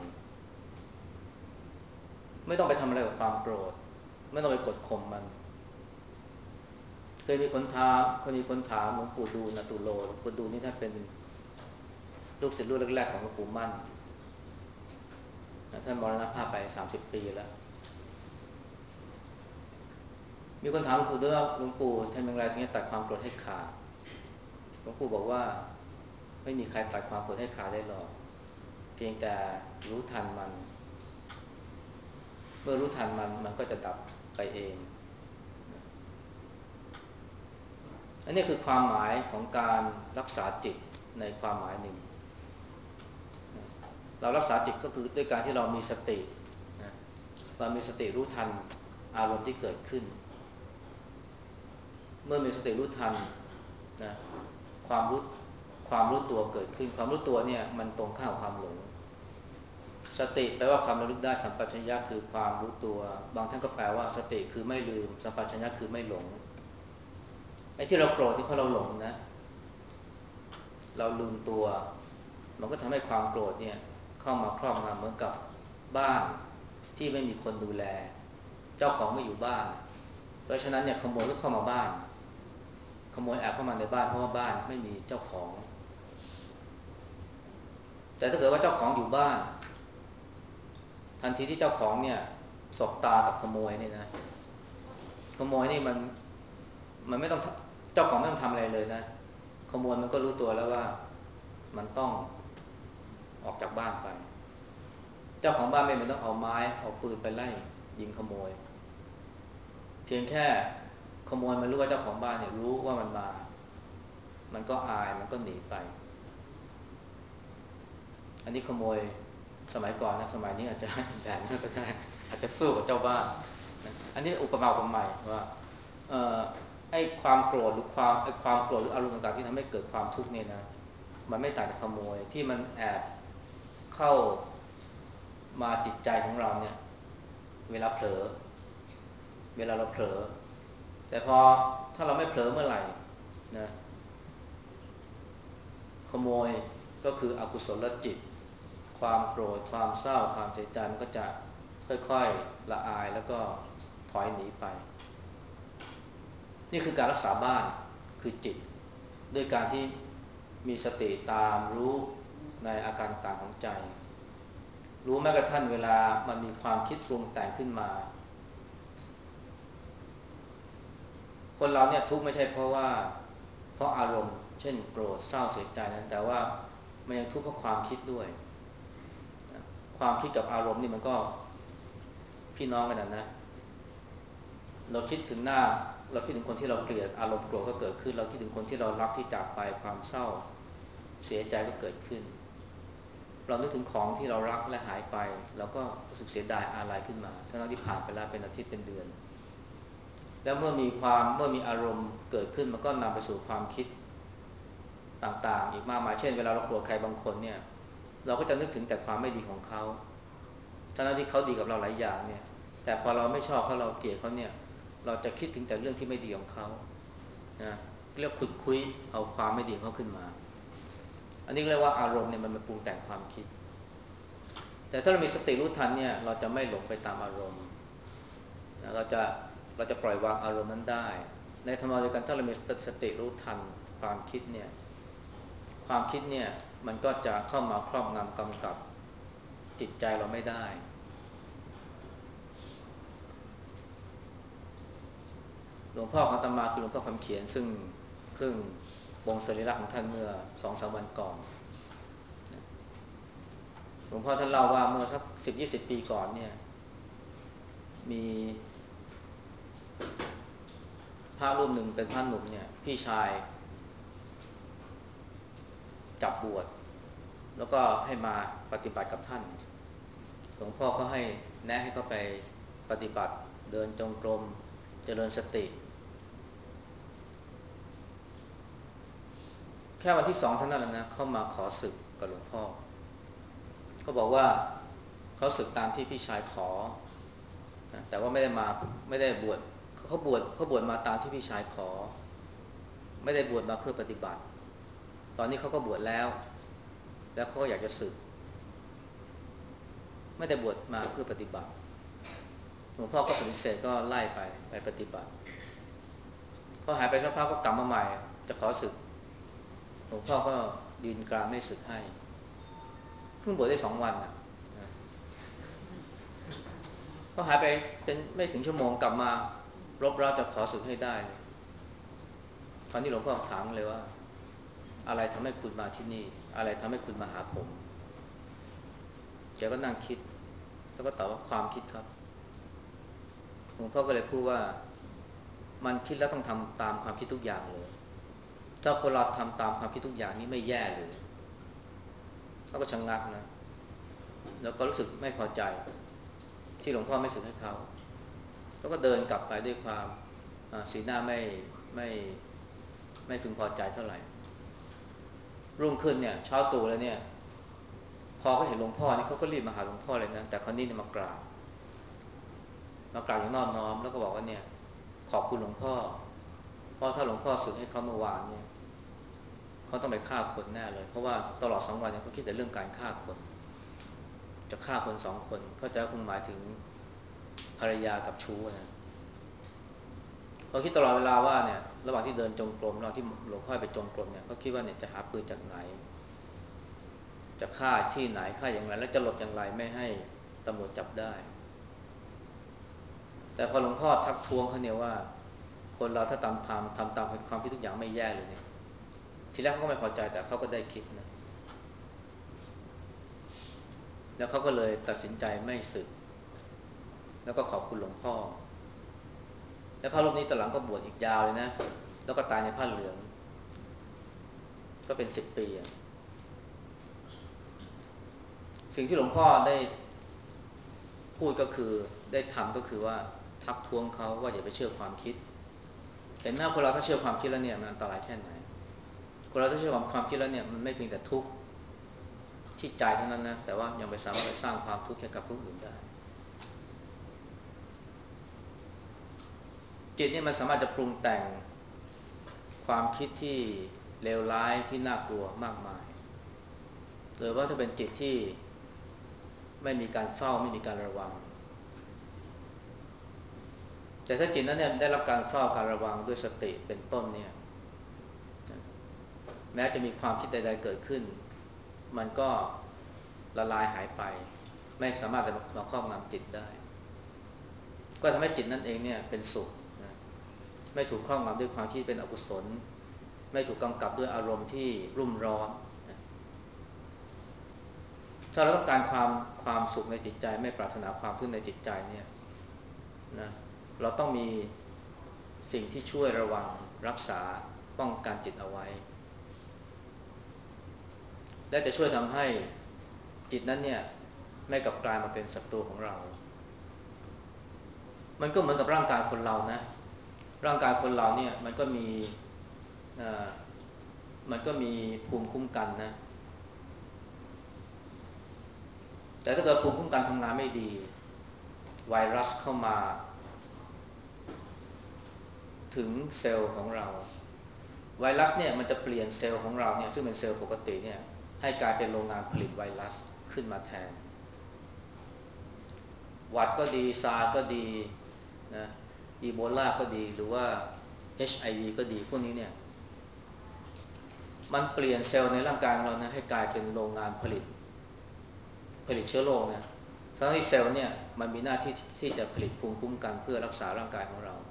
ไม่ต้องไปทำอะไรกับความโกรธไม่ต้องไปกดข่มมันเคยมีคนถามเคยมีคนถามหลวงปู่ดูลย์ตุโลหลวงปู่ดูลย์นี่ท่านเป็นลูกศิษย์รุ่นแรกๆของหลวงปู่มั่นท่านมรณภาพไปสามสิบปีแล้วมีคนถามหลวงปู่ด้วยว่าหลวงปู่ทำอย่างไรถึงจะตัดความโกรธให้ขาดหลวงปู่บอกว่าไม่มีใครตัดความโกรธให้ขาดได้หรอกเพียงแต่รู้ทันมันเมื่อรู้ทันมันมันก็จะดับไปเองอันนี้คือความหมายของการรักษาจิตในความหมายหนึ่งเรารักษาจิตก็คือด้วยการที่เรามีสตินะเรามีสติรู้ทันอารมณ์ที่เกิดขึ้นเมื่อมีสติรู้ทันนะความรู้ความรู้ตัวเกิดขึ้นความรู้ตัวเนี่ยมันตรงข้ามกับความหลงสติแปลว่าความระลึกได้สัมปชัญญะคือความรู้ตัวบางท่านก็แปลว่าสติคือไม่ลืมสัมปชัญญะคือไม่หลงไอ้ที่เราโกรธนี่เพราะเราหลงนะเราลืมตัวมันก็ทำให้ความโกรธเนี่ยเข้ามาครอบงำเหมือนกับบ้านที่ไม่มีคนดูแลเจ้าของไม่อยู่บ้านเพราะฉะนั้นเนี่ยขโมยก็เข้ามาบ้านขโมยแอบเข้ามาในบ้านเพราะว่าบ้านไม่มีเจ้าของแต่ถ้าเกิดว่าเจ้าของอยู่บ้านทันทีที่เจ้าของเนี่ยสบตากับขโมยเนี่ยนะขโมยนี่มันมันไม่ต้องเจ้าของไม่ต้องทำอะไรเลยนะขโมยมันก็รู้ตัวแล้วว่ามันต้องออกจากบ้านไปเจ้าของบ้านไม่ต้องเอาไม้เอาปืนไปไล่ยิงขโมยเพียงแค่ขโมยมันรู้ว่าเจ้าของบ้านเนี่ยรู้ว่ามันมามันก็อายมันก็หนีไปอันนี้ขโมยสมัยก่อนนะสมัยนี้อาจจะแบบนั้นก็ได้อาจจะสู้กับเจ้าบ้านนะอันนี้อุปมาอุปไมยว่าเอ่อไอ้ความโกรธหรือความไอ้ความโกรธหรืออารมณ์ต่างๆที่ทำให้เกิดความทุกข์เนี่ยนะมันไม่ต่างจากขโมยที่มันแอบเข้ามาจิตใจของเราเนี่ยเวลาเผลอเวลาเราเผลอแต่พอถ้าเราไม่เผลอเมื่อไหร่นะขโมยก็คืออกุศลจิตความโกรธความเศร้าความเสียใจมันก็จะค่อยๆละอายแล้วก็ถอยหนีไปนี่คือการรักษาบ้านคือจิตด้วยการที่มีสติตามรู้ในอาการต่างของใจรู้แม้กระทั่งเวลามันมีความคิดปรุงแต่งขึ้นมาคนเราเนี่ยทุกข์ไม่ใช่เพราะว่าเพราะอารมณ์เช่นโกรธเศร้าเสียใจนั้นแต่ว่ามันยังทุกข์เพราะความคิดด้วยความคิดกับอารมณ์นี่มันก็พี่น้องกันนะเราคิดถึงหน้าเราคิดถึงคนที่เราเกลียดอารมณ์โกรธก็เกิดขึ้นเราคิดถึงคนที่เรารักที่จากไปความเศร้าเสียใจก็เกิดขึ้นเรานึกถึงของที่เรารักและหายไปเราก็รู้สึกเสียดายอาลัยขึ้นมาทั้งที่ผ่านไปแล้วเป็นอาทิตย์เป็นเดือนแล้วเมื่อมีความเมื่อมีอารมณ์เกิดขึ้นมันก็นำไปสู่ความคิดต่างๆอีกมากมายเช่นเวลาเราโกรธใครบางคนเนี่ยเราก็จะนึกถึงแต่ความไม่ดีของเขาทั้งที่เขาดีกับเราหลายอย่างเนี่ยแต่พอเราไม่ชอบเขาเราเกลียดเขาเนี่ยเราจะคิดถึงแต่เรื่องที่ไม่ดีของเขานะเรียกขุดคุยเอาความไม่ดีของเขาขึ้นมาอันนี้เรียกว่าอารมณ์เนี่ยมันมาปรุงแต่งความคิดแต่แต่ถ้าเรามีสติรู้ทันเนี่ยเราจะไม่หลงไปตามอารมณ์เราจะเราจะปล่อยวางอารมณ์นั้นได้ในทำนองเดียวกันถ้าเรามีสติรู้ทันความคิดเนี่ยความคิดเนี่ยมันก็จะเข้ามาครอบงำกำกับจิตใจเราไม่ได้หลวงพ่อของอาตมาคือหลวงพ่อคำเขียนซึ่งเพิ่งปลงสรีระของท่านเมื่อสองสามวันก่อนหลวงพ่อท่านเล่าว่าเมื่อสักสิบยี่สิบปีก่อนเนี่ยมีพระรูปหนึ่งเป็นพระหนุ่มเนี่ยพี่ชายจับบวชแล้วก็ให้มาปฏิบัติกับท่านหลวงพ่อก็ให้แนะให้เขาไปปฏิบัติเดินจงกรมเจริญสติแค่วันที่สองเท่านั้นแหละนะเข้ามาขอศึกกับหลวงพ่อเขาบอกว่าเขาศึกตามที่พี่ชายขอแต่ว่าไม่ได้มาไม่ได้บวชเขาบวชเขาบวชมาตามที่พี่ชายขอไม่ได้บวชมาเพื่อปฏิบัติตอนนี้เขาก็บวชแล้วแล้วเขาก็อยากจะศึกไม่ได้บวชมาเพื่อปฏิบัติหลวงพ่อก็ปฏิเสธก็ไล่ไปไปปฏิบัติเขาหายไปสักพักก็กลับมาใหม่จะขอศึกหลวงพ่อก็ยืนกรานไม่ศึกให้เพิ่งบวชได้สองวันนะเขาหายไปเป็นไม่ถึงชั่วโมงกลับมารบเร้าจะขอศึกให้ได้คราวนี้หลวงพ่อถามเลยว่าอะไรทำให้คุณมาที่นี่อะไรทำให้คุณมาหาผมแกก็นั่งคิดแล้วก็ตอบว่าความคิดครับหลวงพ่อก็เลยพูดว่ามันคิดแล้วต้องทำตามความคิดทุกอย่างเลยถ้าคนเราทำตามความคิดทุกอย่างนี้ไม่แย่เลยเขาก็ชะงักนะแล้วก็รู้สึกไม่พอใจที่หลวงพ่อไม่สึกให้เขาแล้วก็เดินกลับไปด้วยความสีหน้าไม่ไม่ไม่พึงพอใจเท่าไหร่รุ่งขึ้นเนี่ยเช้าตู่แล้วเนี่ยพอเขาเห็นหลวงพ่อนี่เขาก็รีบมาหาหลวงพ่อเลยนะแต่คราวนี้เนี่ยมากราบมากราบอย่างนอบน้อมแล้วก็บอกว่าเนี่ยขอบคุณหลวงพ่อเพราะถ้าหลวงพ่อสึกให้เขาเมื่อวานเนี่ยเขาต้องไปฆ่าคนแน่เลยเพราะว่าตลอดสองวันเนี่ยเขาคิดแต่เรื่องการฆ่าคนจะฆ่าคนสองคนเขาจะคงหมายถึงภรรยากับชู้นะเขาคิดตลอดเวลาว่าเนี่ยระหว่างที่เดินจงกรมระหว่างที่หลวงพ่อไปจงกรมเนี่ยเขาคิดว่าเนี่ยจะหาปืนจากไหนจะฆ่าที่ไหนฆ่าอย่างไรแล้วจะหลบอย่างไรไม่ให้ตำรวจจับได้แต่พอหลวงพ่อทักท้วงเขาเนี่ยว่าคนเราถ้าตามทำทำตามความคิดทุกอย่างไม่แย่เลยเนี่ยทีแรกเขาก็ไม่พอใจแต่เขาก็ได้คิดนะแล้วเขาก็เลยตัดสินใจไม่สึกแล้วก็ขอบคุณหลวงพ่อและพระรูปนี้ตอนหลังก็บวชอีกยาวเลยนะแล้วก็ตายในผ้าเหลืองก็เป็นสิบปีสิ่งที่หลวงพ่อได้พูดก็คือได้ทำก็คือว่าทักท้วงเขาว่าอย่าไปเชื่อความคิดเห็นไหมคนเราถ้าเชื่อความคิดแล้วเนี่ยมันอันตรายแค่ไหนคนเราถ้าเชื่อความความคิดแล้วเนี่ยมันไม่เพียงแต่ทุกข์ที่ใจเท่านั้นนะแต่ว่ายังไปสามารถไปสร้างความทุกข์ให้กับผู้อื่นได้จิตเนี่ยมันสามารถจะปรุงแต่งความคิดที่เลวร้ายที่น่ากลัวมากมายหรือว่าถ้าเป็นจิตที่ไม่มีการเฝ้าไม่มีการระวังแต่ถ้าจิตนั้นเนี่ยได้รับการเฝ้าการระวังด้วยสติเป็นต้นเนี่ยแม้จะมีความคิดใดๆเกิดขึ้นมันก็ละลายหายไปไม่สามารถจะมาครอบงำจิตได้ก็ทำให้จิตนั้นเองเนี่ยเป็นสุขนะไม่ถูกครอบงำด้วยความคิดเป็นอกุศลไม่ถูกกำกับด้วยอารมณ์ที่รุ่มร้อนนะถ้าเราต้องการความความสุขในจิตใจไม่ปรารถนาความทุกข์ในจิตใจเนี่ยนะเราต้องมีสิ่งที่ช่วยระวังรักษาป้องกันจิตเอาไว้และจะช่วยทำให้จิตนั้นเนี่ยไม่กลับกลายมาเป็นศัตรูของเรามันก็เหมือนกับร่างกายคนเรานะร่างกายคนเราเนี่ยมันก็มีมันก็มีภูมิคุ้มกันนะแต่ถ้าเกิดภูมิคุ้มกันทำงานไม่ดีไวรัสเข้ามาถึงเซลล์ของเราไวรัสเนี่ยมันจะเปลี่ยนเซลล์ของเราเนี่ยซึ่งเป็นเซลล์ปกติเนี่ยให้กลายเป็นโรงงานผลิตไวรัสขึ้นมาแทนหวัดก็ดีซาร์ก็ดีนะอีโบลาก็ดีหรือว่า เอช ไอ วี ก็ดีพวกนี้เนี่ยมันเปลี่ยนเซลล์ในร่างกายของเรานะให้กลายเป็นโรงงานผลิตผลิตเชื้อโรคนะทั้งที่เซลล์เนี่ยมันมีหน้าที่ที่จะผลิตภูมิคุ้มกันเพื่อรักษาร่างกายของเรา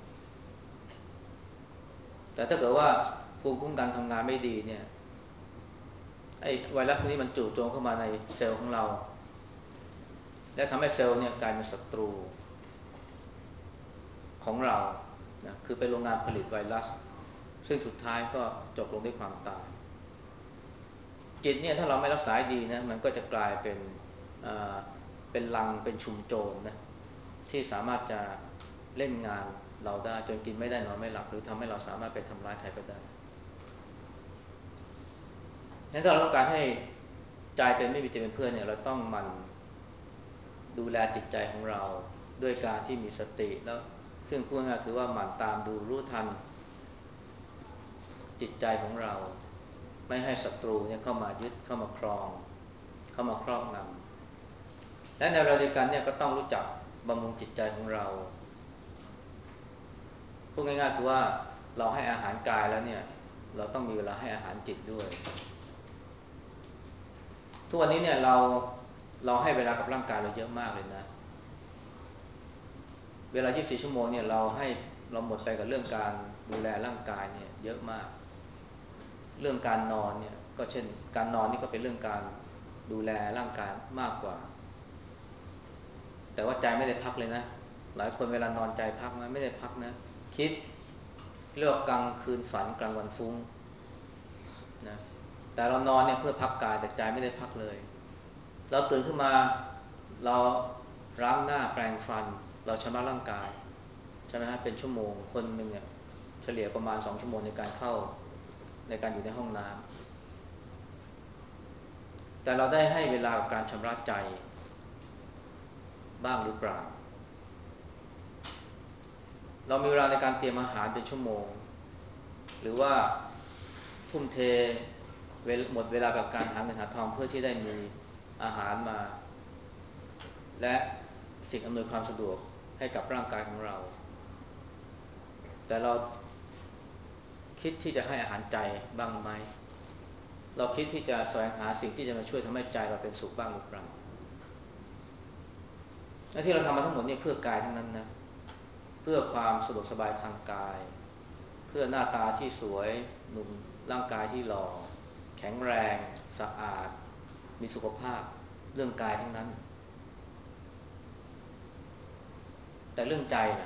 แต่ถ้าเกิดว่าภูมิคุ้มกันทำงานไม่ดีเนี่ยไอ้ไวรัสพวกนี้มันจู่โจมเข้ามาในเซลล์ของเราและทำให้เซลล์เนี่ยกลายเป็นศัตรูของเรานะคือเป็นโรงงานผลิตไวรัสซึ่งสุดท้ายก็จบลงด้วยความตายจิตเนี่ยถ้าเราไม่รักษาดีนะมันก็จะกลายเป็นเป็นลังเป็นชุมโจรนะที่สามารถจะเล่นงานเราได้จนกินไม่ได้นอนไม่หลับหรือทำให้เราสามารถไปทำร้ายใครก็ได้งั้นถ้าเราต้องการให้ใจเป็นไม่มีใจเป็นเพื่อนเนี่ยเราต้องมันดูแลจิตใจของเราด้วยการที่มีสติแล้วซึ่งพูดง่ายๆคือว่าหมั่นตามดูรู้ทันจิตใจของเราไม่ให้ศัตรูเนี่ยเข้ามายึดเข้ามาครองเข้ามาครอบงำและในเวลาเดียวกันเนี่ยก็ต้องรู้จักบำรุงจิตใจของเราพูดง่ายๆคือว่าเราให้อาหารกายแล้วเนี่ยเราต้องมีเวลาให้อาหารจิตด้วยทุกวันนี้เนี่ยเราเราให้เวลากับร่างกายเราเยอะมากเลยนะเวลายี่สิบสี่ชั่วโมงเนี่ยเราให้เราหมดไปกับเรื่องการดูแลร่างกายเนี่ยเยอะมากเรื่องการนอนเนี่ยก็เช่นการนอนนี่ก็เป็นเรื่องการดูแลร่างกายมากกว่าแต่ว่าใจไม่ได้พักเลยนะหลายคนเวลานอนใจพักไหมไม่ได้พักนะคิดเรียกกลางคืนฝันกลางวันฟุ้งนะแต่เรานอนเนี่ยเพื่อพักกายแต่ใจไม่ได้พักเลยเราตื่นขึ้นมาเราล้างหน้าแปรงฟันเราชำระร่างกายใช่ไหมฮะเป็นชั่วโมงคนหนึ่งเนี่ยเฉลี่ยประมาณสองชั่วโมงในการเข้าในการอยู่ในห้องน้ำแต่เราได้ให้เวลากับการชำระใจบ้างหรือเปล่าเรามีเวลาในการเตรียมอาหารเป็นชั่วโมงหรือว่าทุ่มเทหมดเวลากับการหาเงินหาทองเพื่อที่ได้มีอาหารมาและสิ่งอำนวยความสะดวกให้กับร่างกายของเราแต่เราคิดที่จะให้อาหารใจบ้างไหมเราคิดที่จะแสวงหาสิ่งที่จะมาช่วยทำให้ใจเราเป็นสุขบ้างหรือเปล่าและที่เราทำมาทั้งหมดนี่เพื่อกายทั้งนั้นนะเพื่อความสะดวกสบายทางกายเพื่อหน้าตาที่สวยหนุ่มร่างกายที่หล่อแข็งแรงสะอาดมีสุขภาพเรื่องกายทั้งนั้นแต่เรื่องใจล่ะ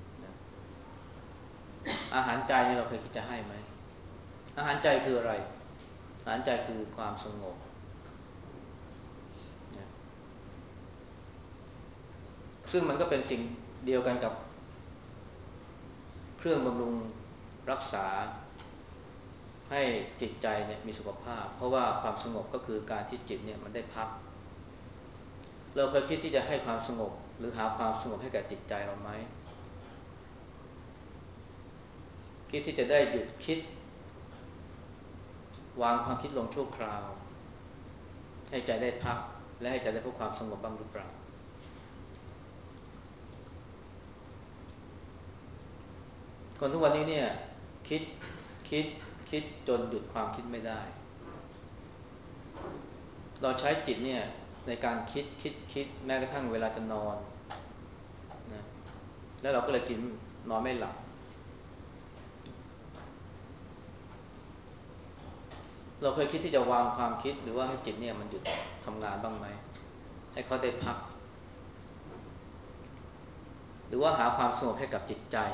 อาหารใจนี่เราเคยคิดจะให้ไหมอาหารใจคืออะไรอาหารใจคือความสงบนะซึ่งมันก็เป็นสิ่งเดียวกันกับเครื่องบำรุงรักษาให้จิตใจเนี่ยมีสุขภาพเพราะว่าความสงบก็คือการที่จิตเนี่ยมันได้พักเราเคยคิดที่จะให้ความสงบหรือหาความสงบให้กับจิตใจเราไหมคิดที่จะได้หยุดคิดวางความคิดลงชั่วคราวให้ใจได้พักและให้ใจได้พบความสงบบ้างหรือเปล่าคนทุกวันนี้เนี่ยคิดคิดคิดจนหยุดความคิดไม่ได้เราใช้จิตเนี่ยในการคิดคิดคิดแม้กระทั่งเวลาจะนอนนะแล้วเราก็เลยกินนอนไม่หลับเราเคยคิดที่จะวางความคิดหรือว่าให้จิตเนี่ยมันหยุดทำงานบ้างไหมให้เขาได้พักหรือว่าหาความสงบให้กับจิตใจ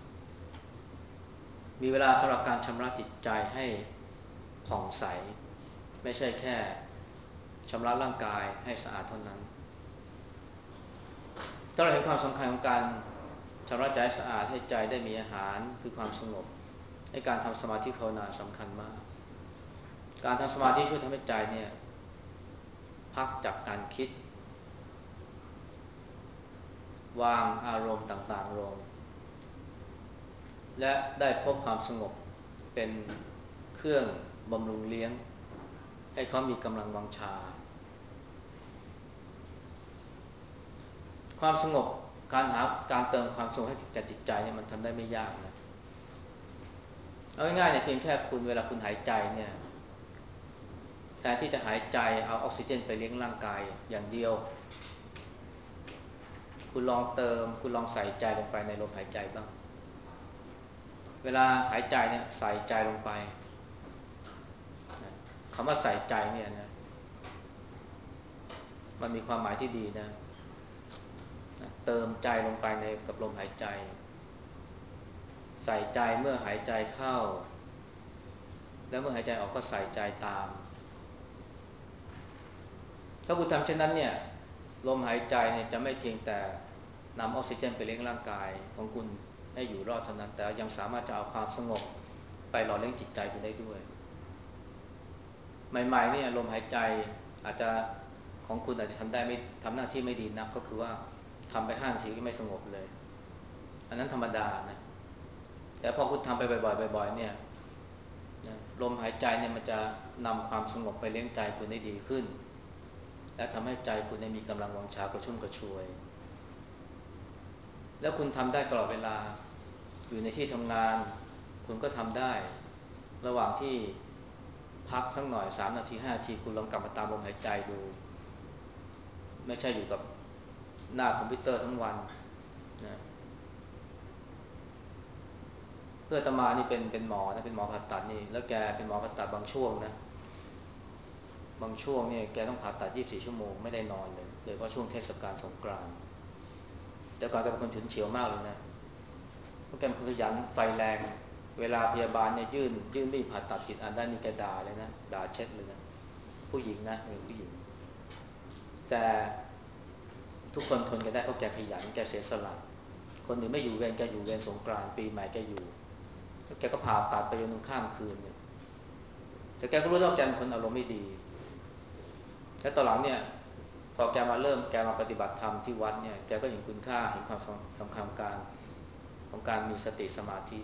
มีเวลาสำหรับการชำระจิตใจให้ผ่องใสไม่ใช่แค่ชำระร่างกายให้สะอาดเท่านั้นถ้าเราเห็นความสำคัญของการชำระใจสะอาดให้ใจได้มีอาหารคือความสงบให้การทำสมาธิภาวนาสำคัญมากการทำสมาธิช่วยทำให้ใจเนี่ยพักจากการคิดวางอารมณ์ต่างๆลงและได้พบความสงบเป็นเครื่องบำรุงเลี้ยงให้เขามีกำลังวังชาความสงบการหาการเติมความสงบให้แก่จิตใจเนี่ยมันทำได้ไม่ยากนะเอาง่ายๆเนี่ยเพียงแค่คุณเวลาคุณหายใจเนี่ยแทนที่จะหายใจเอาออกซิเจนไปเลี้ยงร่างกายอย่างเดียวคุณลองเติมคุณลองใส่ใจลงไปในลมหายใจบ้างเวลาหายใจเนี่ยใส่ใจลงไปคำว่าใส่ใจเนี่ยนะมันมีความหมายที่ดีนะเติมใจลงไปในกับลมหายใจใส่ใจเมื่อหายใจเข้าแล้วเมื่อหายใจออกก็ใส่ใจตามถ้าคุณทำเช่นนั้นเนี่ยลมหายใจเนี่ยจะไม่เพียงแต่นำออกซิเจนไปเลี้ยงร่างกายของคุณให้อยู่รอดเท่านั้นแต่ยังสามารถจะเอาความสงบไปหล่อเลี้ยงจิตใจคุณได้ด้วยใหม่ๆเนี่ยลมหายใจอาจจะของคุณอาจจะทำได้ไม่ทำหน้าที่ไม่ดีนักก็คือว่าทำไปห้านาทีก็ไม่สงบเลยอันนั้นธรรมดานะแต่พอคุณทำไปบ่อยๆบ่อยๆเนี่ยลมหายใจเนี่ยมันจะนำความสงบไปเลี้ยงใจคุณได้ดีขึ้นและทำให้ใจคุณมีกำลังวังชากระชุ่มกระชวยแล้วคุณทำได้ตลอดเวลาอยู่ในที่ทำงานคุณก็ทำได้ระหว่างที่พักสักหน่อยสามนาทีห้านาทีคุณลองกลับมาตามลมหายใจดูไม่ใช่อยู่กับหน้าคอมพิวเตอร์ทั้งวันนะเพื่ออาตมานี่เป็นเป็นหมอนะเป็นหมอผ่าตัดนี่แล้วแกเป็นหมอผ่าตัดบางช่วงนะบางช่วงเนี่ยแกต้องผ่าตัดยี่สิบสี่ชั่วโมงไม่ได้นอนเลยโดยเฉพาะช่วงเทศกาลสงกรานต์แต่ก่อนแกเป็นคนฉุนเฉียวมากเลยนะเพราะแกเป็นคนขยันไฟแรงเวลาพยาบาลเนี่ยยื่นยื่นมีดผ่าตัดติดอันด้านนี้แกด่าเลยนะด่าเช็ดเลยนะผู้หญิงนะเป็นผู้หญิงแต่ทุกคนทนแกได้เพราะแกขยันแกเสียสละคนอื่นไม่อยู่เวรแกอยู่เวรสงกรานต์ปีใหม่แกอยู่แกก็ผ่าตัดไปจนถึงข้ามคืนเนี่ยแต่แกก็รู้ว่าแกเป็นคนอารมณ์ไม่ดีแล้วตอนหลังเนี่ยพอแกมาเริ่มแกมาปฏิบัติธรรมที่วัดเนี่ยแกก็เห็นคุณค่าเห็นความสำคัญของการของการมีสติสมาธิ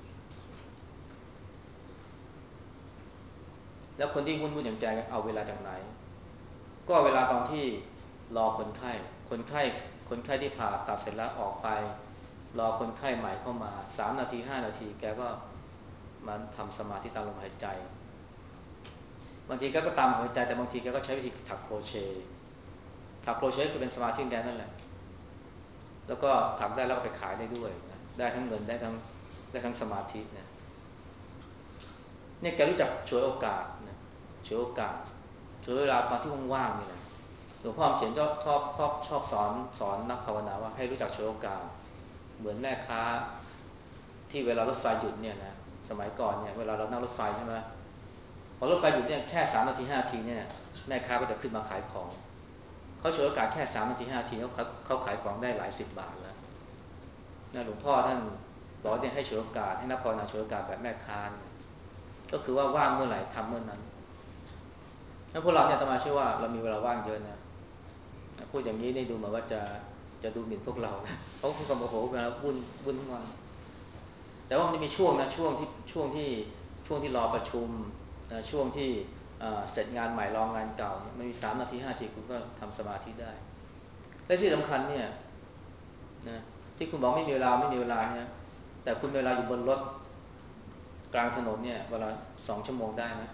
แล้วคนที่วุ่นๆอย่างแกเอาเวลาจากไหนก็เวลาตอนที่รอคนไข้คนไข้คนไข้ที่ผ่าตัดเสร็จแล้วออกไปรอคนไข้ใหม่เข้ามาสามนาทีห้านาทีแกก็มาทำสมาธิตามลมหายใจบางทีแกก็ตามลมหายใจแต่บางทีแกก็ใช้วิธีถักโครเชต์ถักโครเชต์คือเป็นสมาธิแกนั่นแหละแล้วก็ถักได้แล้วก็ไปขายได้ด้วยนะได้ทั้งเงินได้ทั้งได้ทั้งสมาธินะเนี่ยแกรู้จักฉวยโอกาสนะฉวยโอกาสฉวยเวลาตอนที่ว่างๆนี่แหละหลวงพ่อเขียนชอบชอบชอบชอบสอนสอนนักภาวนาว่าให้รู้จักฉวยโอกาสเหมือนแม่ค้าที่เวลารถไฟหยุดเนี่ยนะสมัยก่อนเนี่ยเวลาเรานั่งรถไฟใช่ไหมพอรถไฟหยุดเนี่ยแค่สามนาทีห้านาทีเนี่ยแม่ค้าก็จะขึ้นมาขายของเขาฉวยโอกาสแค่สามนาทีห้านาทีเขาเขาขายของได้หลายสิบบาทแล้วนะหลวงพ่อท่านบอกเนี่ยให้ฉวยโอกาสให้นักภาวนาฉวยโอกาสแบบแม่ค้าเนี่ยก็คือว่าว่างเมื่อไหร่ทำเมื่อนั้นแล้วพวกเราเนี่ยต้องมาเชื่อว่าเรามีเวลาว่างเยอะนะพูดอย่างนี้นี่ดูเหมือนว่าจะจะดูหมิ่นพวกเรานะเพราะพวกเราโอ้โหเวลาวุ่นวุ่นทั้งวันแต่ว่ามันจะมีช่วงนะช่วงที่ช่วงที่ช่วงที่รอประชุมนะช่วงที่เสร็จงานใหม่รองงานเก่าเนี่ยมันมีสามนาทีห้านาทีคุณก็ทำสมาธิได้และที่สำคัญเนี่ยนะที่คุณบอกไม่มีเวลาไม่มีเวลาเนี่ยแต่คุณเวลาอยู่บนรถกลางถนนเนี่ยเวลาสองชั่วโมงได้ไหม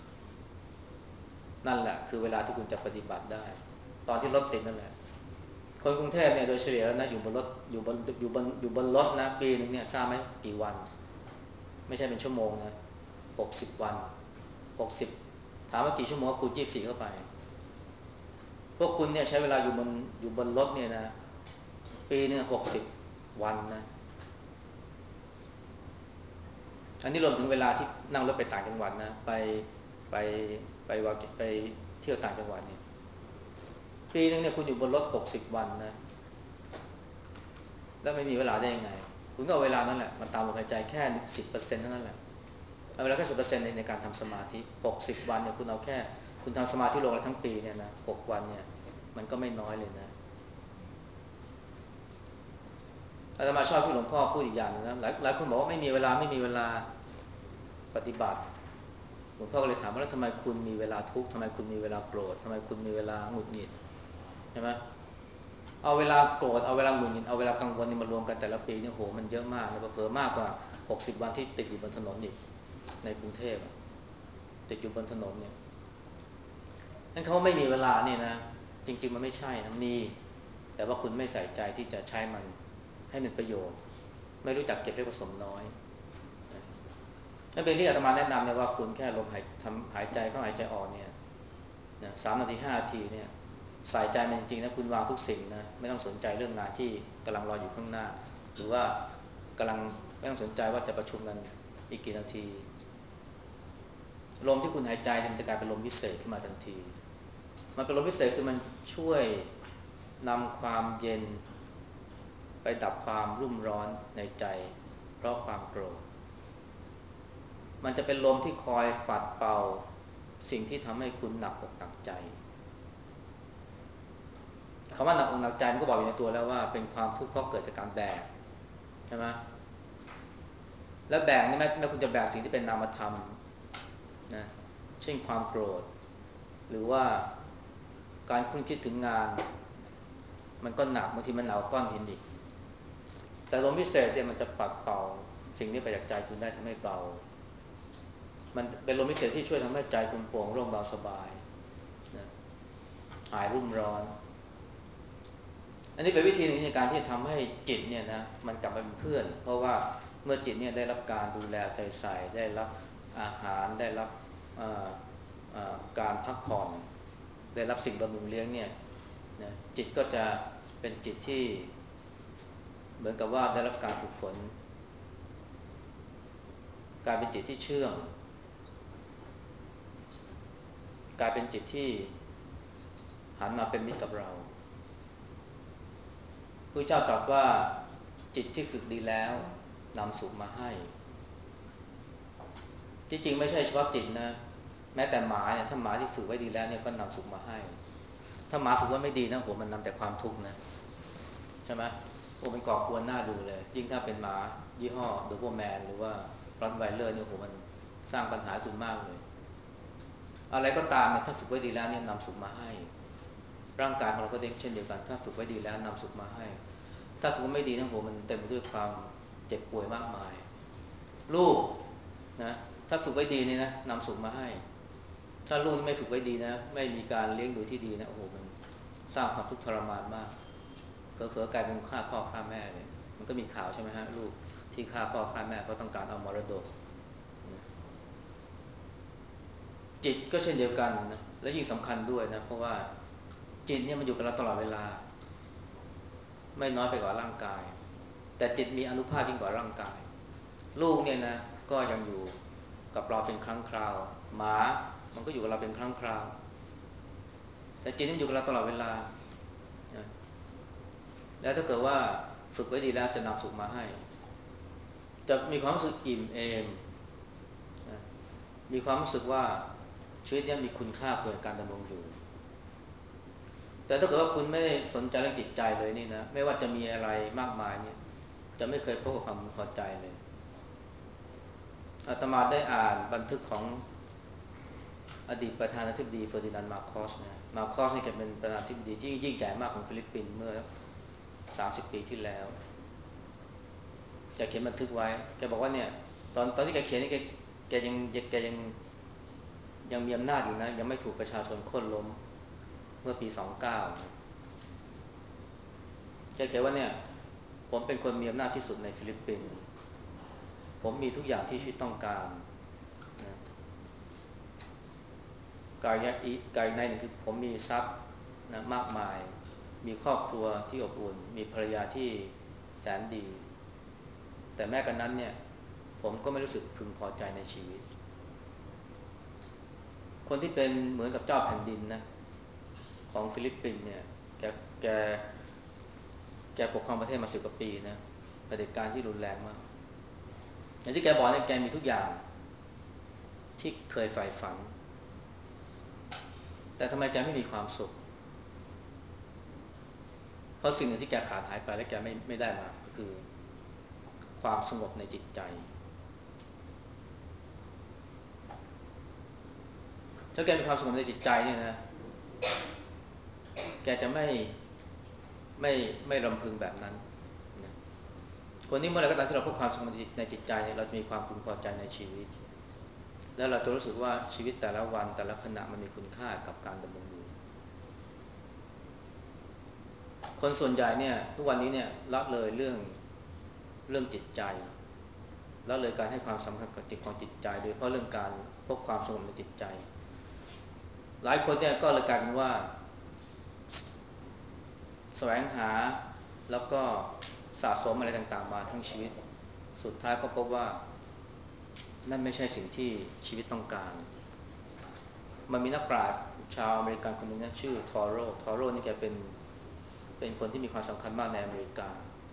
นั่นแหละคือเวลาที่คุณจะปฏิบัติได้ตอนที่รถติดนั่นแหละคนกรุงเทพเนี่ยโดยเฉลี่ยแล้วนะอยู่บนรถอยู่บนอยู่บนอยู่บนรถนะปีหนึ่งเนี่ยทราบไหมกี่วันไม่ใช่เป็นชั่วโมงนะหกสิบวันหกสิบถามว่ากี่ชั่วโมงก็คูณยี่สิบสี่เข้าไปพวกคุณเนี่ยใช้เวลาอยู่บนอยู่บนรถเนี่ยนะปีนึงหกสิบวันนะอันนี้รวมถึงเวลาที่นั่งรถไปต่างจังหวัดนะไปไปไปวาไปเที่ยวต่างจังหวัดเนี่ยปีนึงเนี่ยคุณอยู่บนรถหกสิบวันนะแล้วไม่มีเวลาได้ยังไงคุณก็เอาเวลานั้นแหละมาตามลมหายใจแค่สิบเปอร์เซ็นต์เท่านั้นแหละเอาเวลาแค่สิบเปอร์เซ็นต์ในในการทำสมาธิหกสิบวันเนี่ยคุณเอาแค่คุณทำสมาธิลงแล้วทั้งปีเนี่ยนะหกวันเนี่ยมันก็ไม่น้อยเลยนะอาตมาชอบที่หลวงพ่อพูดอีกอย่างนึงนะหลายหลายคนบอกว่าไม่มีเวลาไม่มีเวลาปฏิบัติหลวงพ่อก็เลยถามว่าแล้วทำไมคุณมีเวลาทุกข์ทำไมคุณมีเวลาโกรธทำไมคุณมีเวลาหงุดหงิดใช่ไหมเอาเวลาโกรธเอาเวลาหงุดหงิดเอาเวลากังวลนี่มารวมกันแต่ละปีเนี่ยโหมันเยอะมากนะเผลอๆมากกว่าหกสิบวันที่ติดอยู่บนถนนอีกในกรุงเทพติดอยู่บนถนนเนี่ยนั่นเขาไม่มีเวลาเนี่ยนะจริงๆมันไม่ใช่นะมีแต่ว่าคุณไม่ใส่ใจที่จะใช้มันให้เป็นประโยชน์ไม่รู้จักเก็บเล็กผสมน้อยนั่นเป็นที่อาตมาแนะนำเนี่ยว่าคุณแค่ลมหายทำหายใจเข้าหายใจออกเนี่ยนะสามนาทีห้านาทีเนี่ยใส่ใจมันจริงๆนะคุณวางทุกสิ่งนะไม่ต้องสนใจเรื่องงานที่กำลังรออยู่ข้างหน้าหรือว่ากำลังไม่ต้องสนใจว่าจะประชุมกันอีกกี่นาทีลมที่คุณหายใจมันจะกลายเป็นลมพิเศษขึ้นมาทันทีมันเป็นลมพิเศษคือมันช่วยนำความเย็นไปดับความรุ่มร้อนในใจเพราะความโกรธมันจะเป็นลมที่คอยปัดเป่าสิ่งที่ทำให้คุณหนักอกหนักใจคำว่าหนักอกหนักใจมันก็บอกอยู่ในตัวแล้วว่าเป็นความทุกข์เพราะเกิดจากการแบกใช่ไหมแล้วแบกนี่ไม่ไม่คุณจะแบกสิ่งที่เป็นนามธรรมนะเช่นความโกรธหรือว่าการคุ้นคิดถึงงานมันก็หนักบางทีมันหนาวก้อนหินอีกแต่ลมพิเศษเนี่ยมันจะปัดเป่าสิ่งนี้ไปจากใจคุณได้ทำให้เบามันเป็นลมพิเศษที่ช่วยทำให้ใจคุณโปร่งโล่งเบาสบายนะหายรุ่มร้อนอันนี้เป็นวิธีหนึ่งในการที่จะทำให้จิตเนี่ยนะมันกลับมาเป็นเพื่อนเพราะว่าเมื่อจิตเนี่ยได้รับการดูแลใจใส่ได้รับอาหารได้รับการพักผ่อนได้รับสิ่งบำรุงเลี้ยงเนี่ยนะจิตก็จะเป็นจิตที่เหมือนกับว่าได้รับการฝึกฝนกลายเป็นจิตที่เชื่องกลายเป็นจิตที่หันมาเป็นมิตรกับเราพระเจ้าตรัสว่าจิตที่ฝึกดีแล้วนำสุขมาให้ที่จริงไม่ใช่เฉพาะจิตนะแม้แต่หมาเนี่ยถ้าหมาที่ฝึกไว้ดีแล้วเนี่ยก็นำสุขมาให้ถ้าหมาฝึกไว้ไม่ดีนะโหมันนำแต่ความทุกข์นะใช่ไหมโอ้มันก่อกวนหน้าดูเลยยิ่งถ้าเป็นหมายี่ห้อโดเบอร์แมนหรือว่ารอตไวเลอร์เนี่ยโหมันสร้างปัญหาคุณมากเลยอะไรก็ตามเนี่ยถ้าฝึกไว้ดีแล้วเนี่ยนำสุขมาให้ร่างกายของเราก็เช่นเดียวกันถ้าฝึกไว้ดีแล้วนำสุขมาให้ถ้าฝึกไม่ดีนะโหมันเต็มไปด้วยความเจ็บป่วยมากมายลูกนะถ้าฝึกไว้ดีนี่นะนำสุขมาให้ถ้าลูกไม่ฝึกไว้ดีนะไม่มีการเลี้ยงดูที่ดีนะโอ้โหมันสร้างความทุกข์ทรมานมากเผลอๆกลายเป็นฆ่าพ่อฆ่าแม่เลยมันก็มีข่าวใช่ไหมฮะลูกที่ฆ่าพ่อฆ่าแม่เพราะต้องการเอามรดกจิตก็เช่นเดียวกันนะและยิ่งสำคัญด้วยนะเพราะว่าจิตเนี่ยมันอยู่กับเราตลอดเวลาไม่น้อยไปกว่าร่างกายแต่จิตมีอานุภาพยิ่งกว่าร่างกายลูกเนี่ยนะก็ยังอยู่กับเราเป็นครั้งคราวหมามันก็อยู่กับเราเป็นครั้งคราวแต่จิตนี่มันอยู่กับเราตลอดเวลาแล้วถ้าเกิดว่าฝึกไว้ดีแล้วจะนำสุขมาให้จะมีความรู้สึกอิ่มเอมนะมีความรู้สึกว่าชีวิตนี้มีคุณค่าเกินการดำรงอยู่แต่ถ้าเกิดว่าคุณไม่สนใจเรื่องจิตใจเลยนี่นะไม่ว่าจะมีอะไรมากมายเนี่ยจะไม่เคยพบกับความพอใจเลยอาตมาได้อ่านบันทึกของอดีตประธานาธิบดีเฟอร์ดินานด์มาร์โคสนะมาร์โคสนี่แกเป็นประธานาธิบดีที่ยิ่งใหญ่มากของฟิลิปปินส์เมื่อสามสิบปีที่แล้วแกเขียนบันทึกไว้แกบอกว่าเนี่ยตอนตอนที่แกเขียนนี่แกแกยังแกยังยังมีอำนาจอยู่นะยังไม่ถูกประชาชนโค่นล้มเมื่อปีสองเก้าแกเขียนว่าเนี่ยผมเป็นคนมีอำนาจที่สุดในฟิลิปปินส์ผมมีทุกอย่างที่ชีวิตต้องการนะกายอีกายในหนึ่งคือผมมีทรัพย์นะมากมายมีครอบครัวที่อบอุ่นมีภรรยาที่แสนดีแต่แม้กระนั้นเนี่ยผมก็ไม่รู้สึกพึงพอใจในชีวิตคนที่เป็นเหมือนกับเจ้าแผ่นดินนะของฟิลิปปินส์เนี่ยแกแกแกปกครองประเทศมาสิบกว่าปีนะเผด็จการที่รุนแรงมากอย่างที่แกบอกเนี่ยแกมีทุกอย่างที่เคยใฝ่ฝันแต่ทำไมแกไม่มีความสุขเพราะสิ่งหนึ่งที่แกขาดหายไปและแกไม่ไม่ได้มาก็คือความสงบในจิตใจถ้าแกมีความสงบในจิตใจเนี่ยนะแกจะไม่ไม่ไม่รำพึงแบบนั้นนะคนนี้เมื่อไหร่ก็ตามที่เราพบความสงบในจิตใจเนี่ยเราจะมีความพึงพอใจในชีวิตแล้วเราจะรู้สึกว่าชีวิตแต่ละวันแต่ละขณะมันมีคุณค่ากับการดำรงอยู่คนส่วนใหญ่เนี่ยทุกวันนี้เนี่ยละเลยเรื่องเรื่องจิตใจละเลยการให้ความสำคัญกับจิตของจิตใจโดยเฉพาะเรื่องการพบความสงบในจิตใจหลายคนเนี่ยก็เลยกลายเป็นว่าแสวงหาแล้วก็สะสมอะไรต่างๆมาทั้งชีวิตสุดท้ายก็พบว่านั่นไม่ใช่สิ่งที่ชีวิตต้องการมันมีนักปราชญ์ชาวอเมริกันคนหนึ่งนะชื่อทอโร่ทอโร่นี่แกเป็นเป็นคนที่มีความสำคัญมากในอเมริกา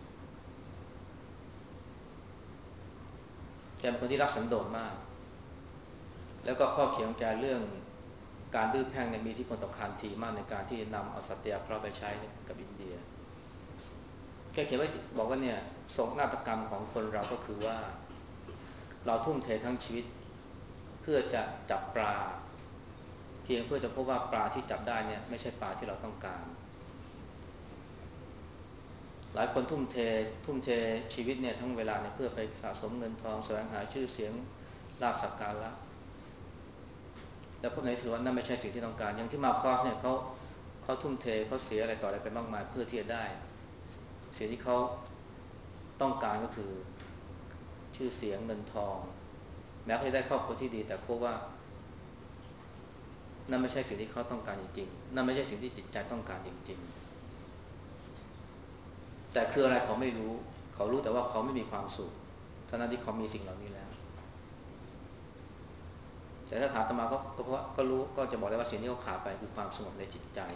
แกเป็นคนที่รักสันโดษมากแล้วก็ข้อเขียนของแกเรื่องการดื้อแพ่งเนี่ยมีอิทธิพลต่อคานทีมากในการที่นำเอาสัตยาเคราะห์ไปใช้กับอินเดียแกเขียนไว้บอกว่าเนี่ยโศกนาฏกรรมของคนเราก็คือว่าเราทุ่มเททั้งชีวิตเพื่อจะจับปลาเพียงเพื่อจะพบว่าปลาที่จับได้เนี่ยไม่ใช่ปลาที่เราต้องการหลายคนทุ่มเททุ่มเทชีวิตเนี่ยทั้งเวลาเนี่ยเพื่อไปสะสมเงินทองแสวงหาชื่อเสียงลาภสักการะแต่พบในที่สุดว่านั่นไม่ใช่สิ่งที่ต้องการอย่างที่มาคอสเนี่ยเขาเขาทุ่มเทเขาเสียอะไรต่ออะไรไปมากมายเพื่อที่จะได้สิ่งที่เขาต้องการก็คือชื่อเสียงเงินทองแม้เขาจะได้ครอบครัวที่ดีแต่พบว่านั่นไม่ใช่สิ่งที่เขาต้องการจริงๆนั่นไม่ใช่สิ่งที่จิตใจต้องการจริงๆแต่คืออะไรเขาไม่รู้เขารู้แต่ว่าเขาไม่มีความสุขเท่านั้นที่เขามีสิ่งเหล่านี้แล้วแต่ถ้าถามอาตมาก็ก็เพราะก็รู้ก็จะบอกได้ว่าสิ่งที่เขาขาดไปคือความสงบในจิตใจ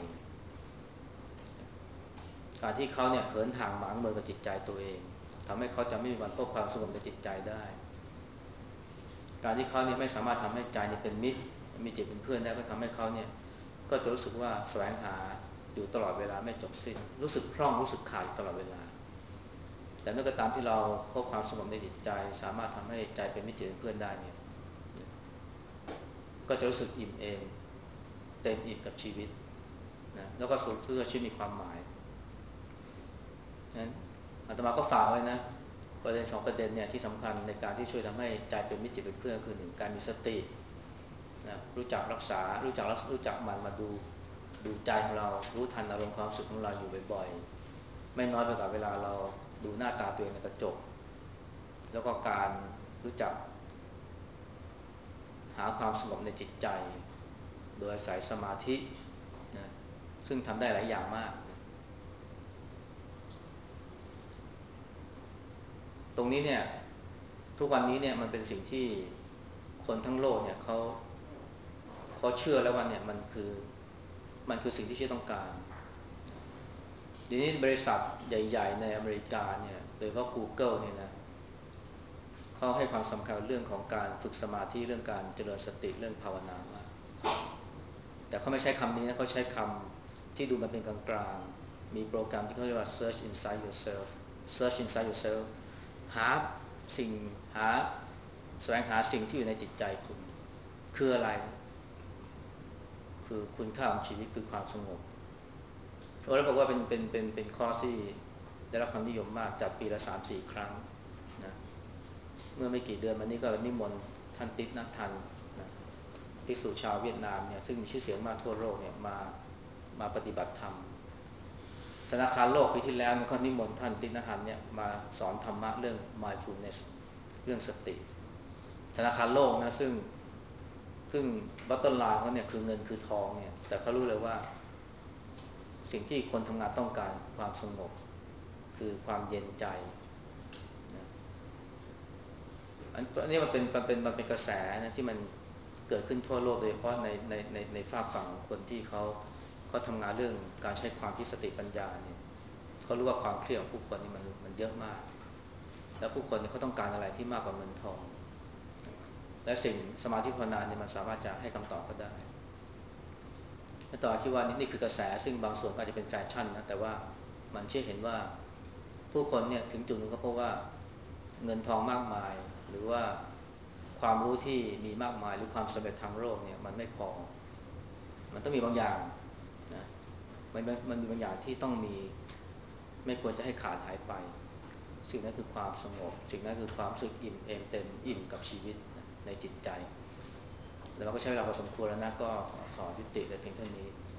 การที่เขาเนี่ยเหินห่างหมางเมินกับจิตใจตัวเองทำให้เขาจะไม่มีวันพบความสงบในจิตใจได้การที่เขาเนี่ยไม่สามารถทำให้ใจเนี่ยเป็นมิตรมีจิตเป็นเพื่อนได้ก็ทำให้เขาเนี่ยก็จะรู้สึกว่าแสวงหาอยู่ตลอดเวลาไม่จบสิ้นรู้สึกพร่องรู้สึกขาดตลอดเวลาแต่เมื่อก็ตามที่เราพบความสงบในจิตใจสามารถทำให้ใจเป็นมิตรเป็นเพื่อนได้เนี่ยก็จะรู้สึกอิ่มเอมเต็มอิ่มกับชีวิตนะแล้วก็รู้สึกว่าชีวิตมีความหมายนั้นอาตมาก็ฝากไว้นะประเด็นสองประเด็นเนี่ยที่สำคัญในการที่ช่วยทำให้ใจเป็นมิตรเป็นเพื่อนคือหนึ่งการมีสตินะรู้จักรักษารู้จักรู้จักมันมาดูดูใจของเรารู้ทันอารมณ์ความรู้สึกของเราอยู่บ่อยๆไม่น้อยไปกว่าเวลาเราดูหน้าตาตัวเองในกระจกแล้วก็การรู้จักหาความสงบในจิตใจโดยอาศัยสมาธินะซึ่งทำได้หลายอย่างมากนะตรงนี้เนี่ยทุกวันนี้เนี่ยมันเป็นสิ่งที่คนทั้งโลกเนี่ยเขาเขาเชื่อแล้วว่าเนี่ยมันคือมันคือสิ่งที่ชีวิตต้องการเดี๋ยวนี้บริษัทใหญ่ๆในอเมริกาเนี่ยโดยเฉพาะ Google เนี่ยนะเขาให้ความสำคัญเรื่องของการฝึกสมาธิเรื่องการเจริญสติเรื่องภาวนามากแต่เขาไม่ใช้คำนี้นะเขาใช้คำที่ดูมันเป็นกลางๆมีโปรแกรมที่เขาเรียกว่า search inside yourself search inside yourself หาสิ่งหาแสวงหาสิ่งที่อยู่ในจิตใจคุณคืออะไรคือคุณค่าของชีวิตคือความสงบโอ้แล้วบอกว่าเป็นเป็นเป็นเป็นข้อที่ได้รับความนิยมมากจัดปีละสามสี่ครั้งนะเมื่อไม่กี่เดือนมานี้ก็นิมนต์ท่านติ๊กนัททันนะภิกษุชาวเวียดนามเนี่ยซึ่งมีชื่อเสียงมากทั่วโลกเนี่ยมามาปฏิบัติธรรมธนาคารโลกปีที่แล้วเนี่ยก็นิมนต์ท่านติ๊กนัททันเนี่ยมาสอนธรรมะเรื่อง mindfulness เรื่องสติธนาคารโลกนะซึ่งซึ่งบัตเตอร์ไลน์เขาเนี่ยคือเงินคือทองเนี่ยแต่เขารู้เลยว่าสิ่งที่คนทำงานต้องการความสงบคือความเย็นใจนะอันนี้มันเป็นมันเป็นมันเป็นกระแสนะที่มันเกิดขึ้นทั่วโลกโดยเฉพาะในในในในฝากฝั่งของคนที่เขาเขาทำงานเรื่องการใช้ความคิดสติปัญญาเนี่ยเขารู้ว่าความเครียดของผู้คนนี่มันมันเยอะมากแล้วผู้คนเขาต้องการอะไรที่มากกว่าเงินทองและสิ่งสมาธิภาวนาเนี่ยมันสามารถจะให้คำตอบเขาได้และต่อคิดว่านี่นี่คือกระแสซึ่งบางส่วนก็อาจจะเป็นแฟชั่นนะแต่ว่ามันเชื่อเห็นว่าผู้คนเนี่ยถึงจุดหนึ่งก็เพราะว่าเงินทองมากมายหรือว่าความรู้ที่มีมากมายหรือความสำเร็จทางโลกเนี่ยมันไม่พอมันต้องมีบางอย่างนะมันมันมีบางอย่างที่ต้องมีไม่ควรจะให้ขาดหายไปสิ่งนั้นคือความสงบสิ่งนั้นคือความรู้สึกอิ่มเอมเต็มอิ่มกับชีวิตในจิตใจแล้วเราก็ใช้เวลาพอสมควรแล้วนะก็ขอยุติแต่เพียงเท่านี้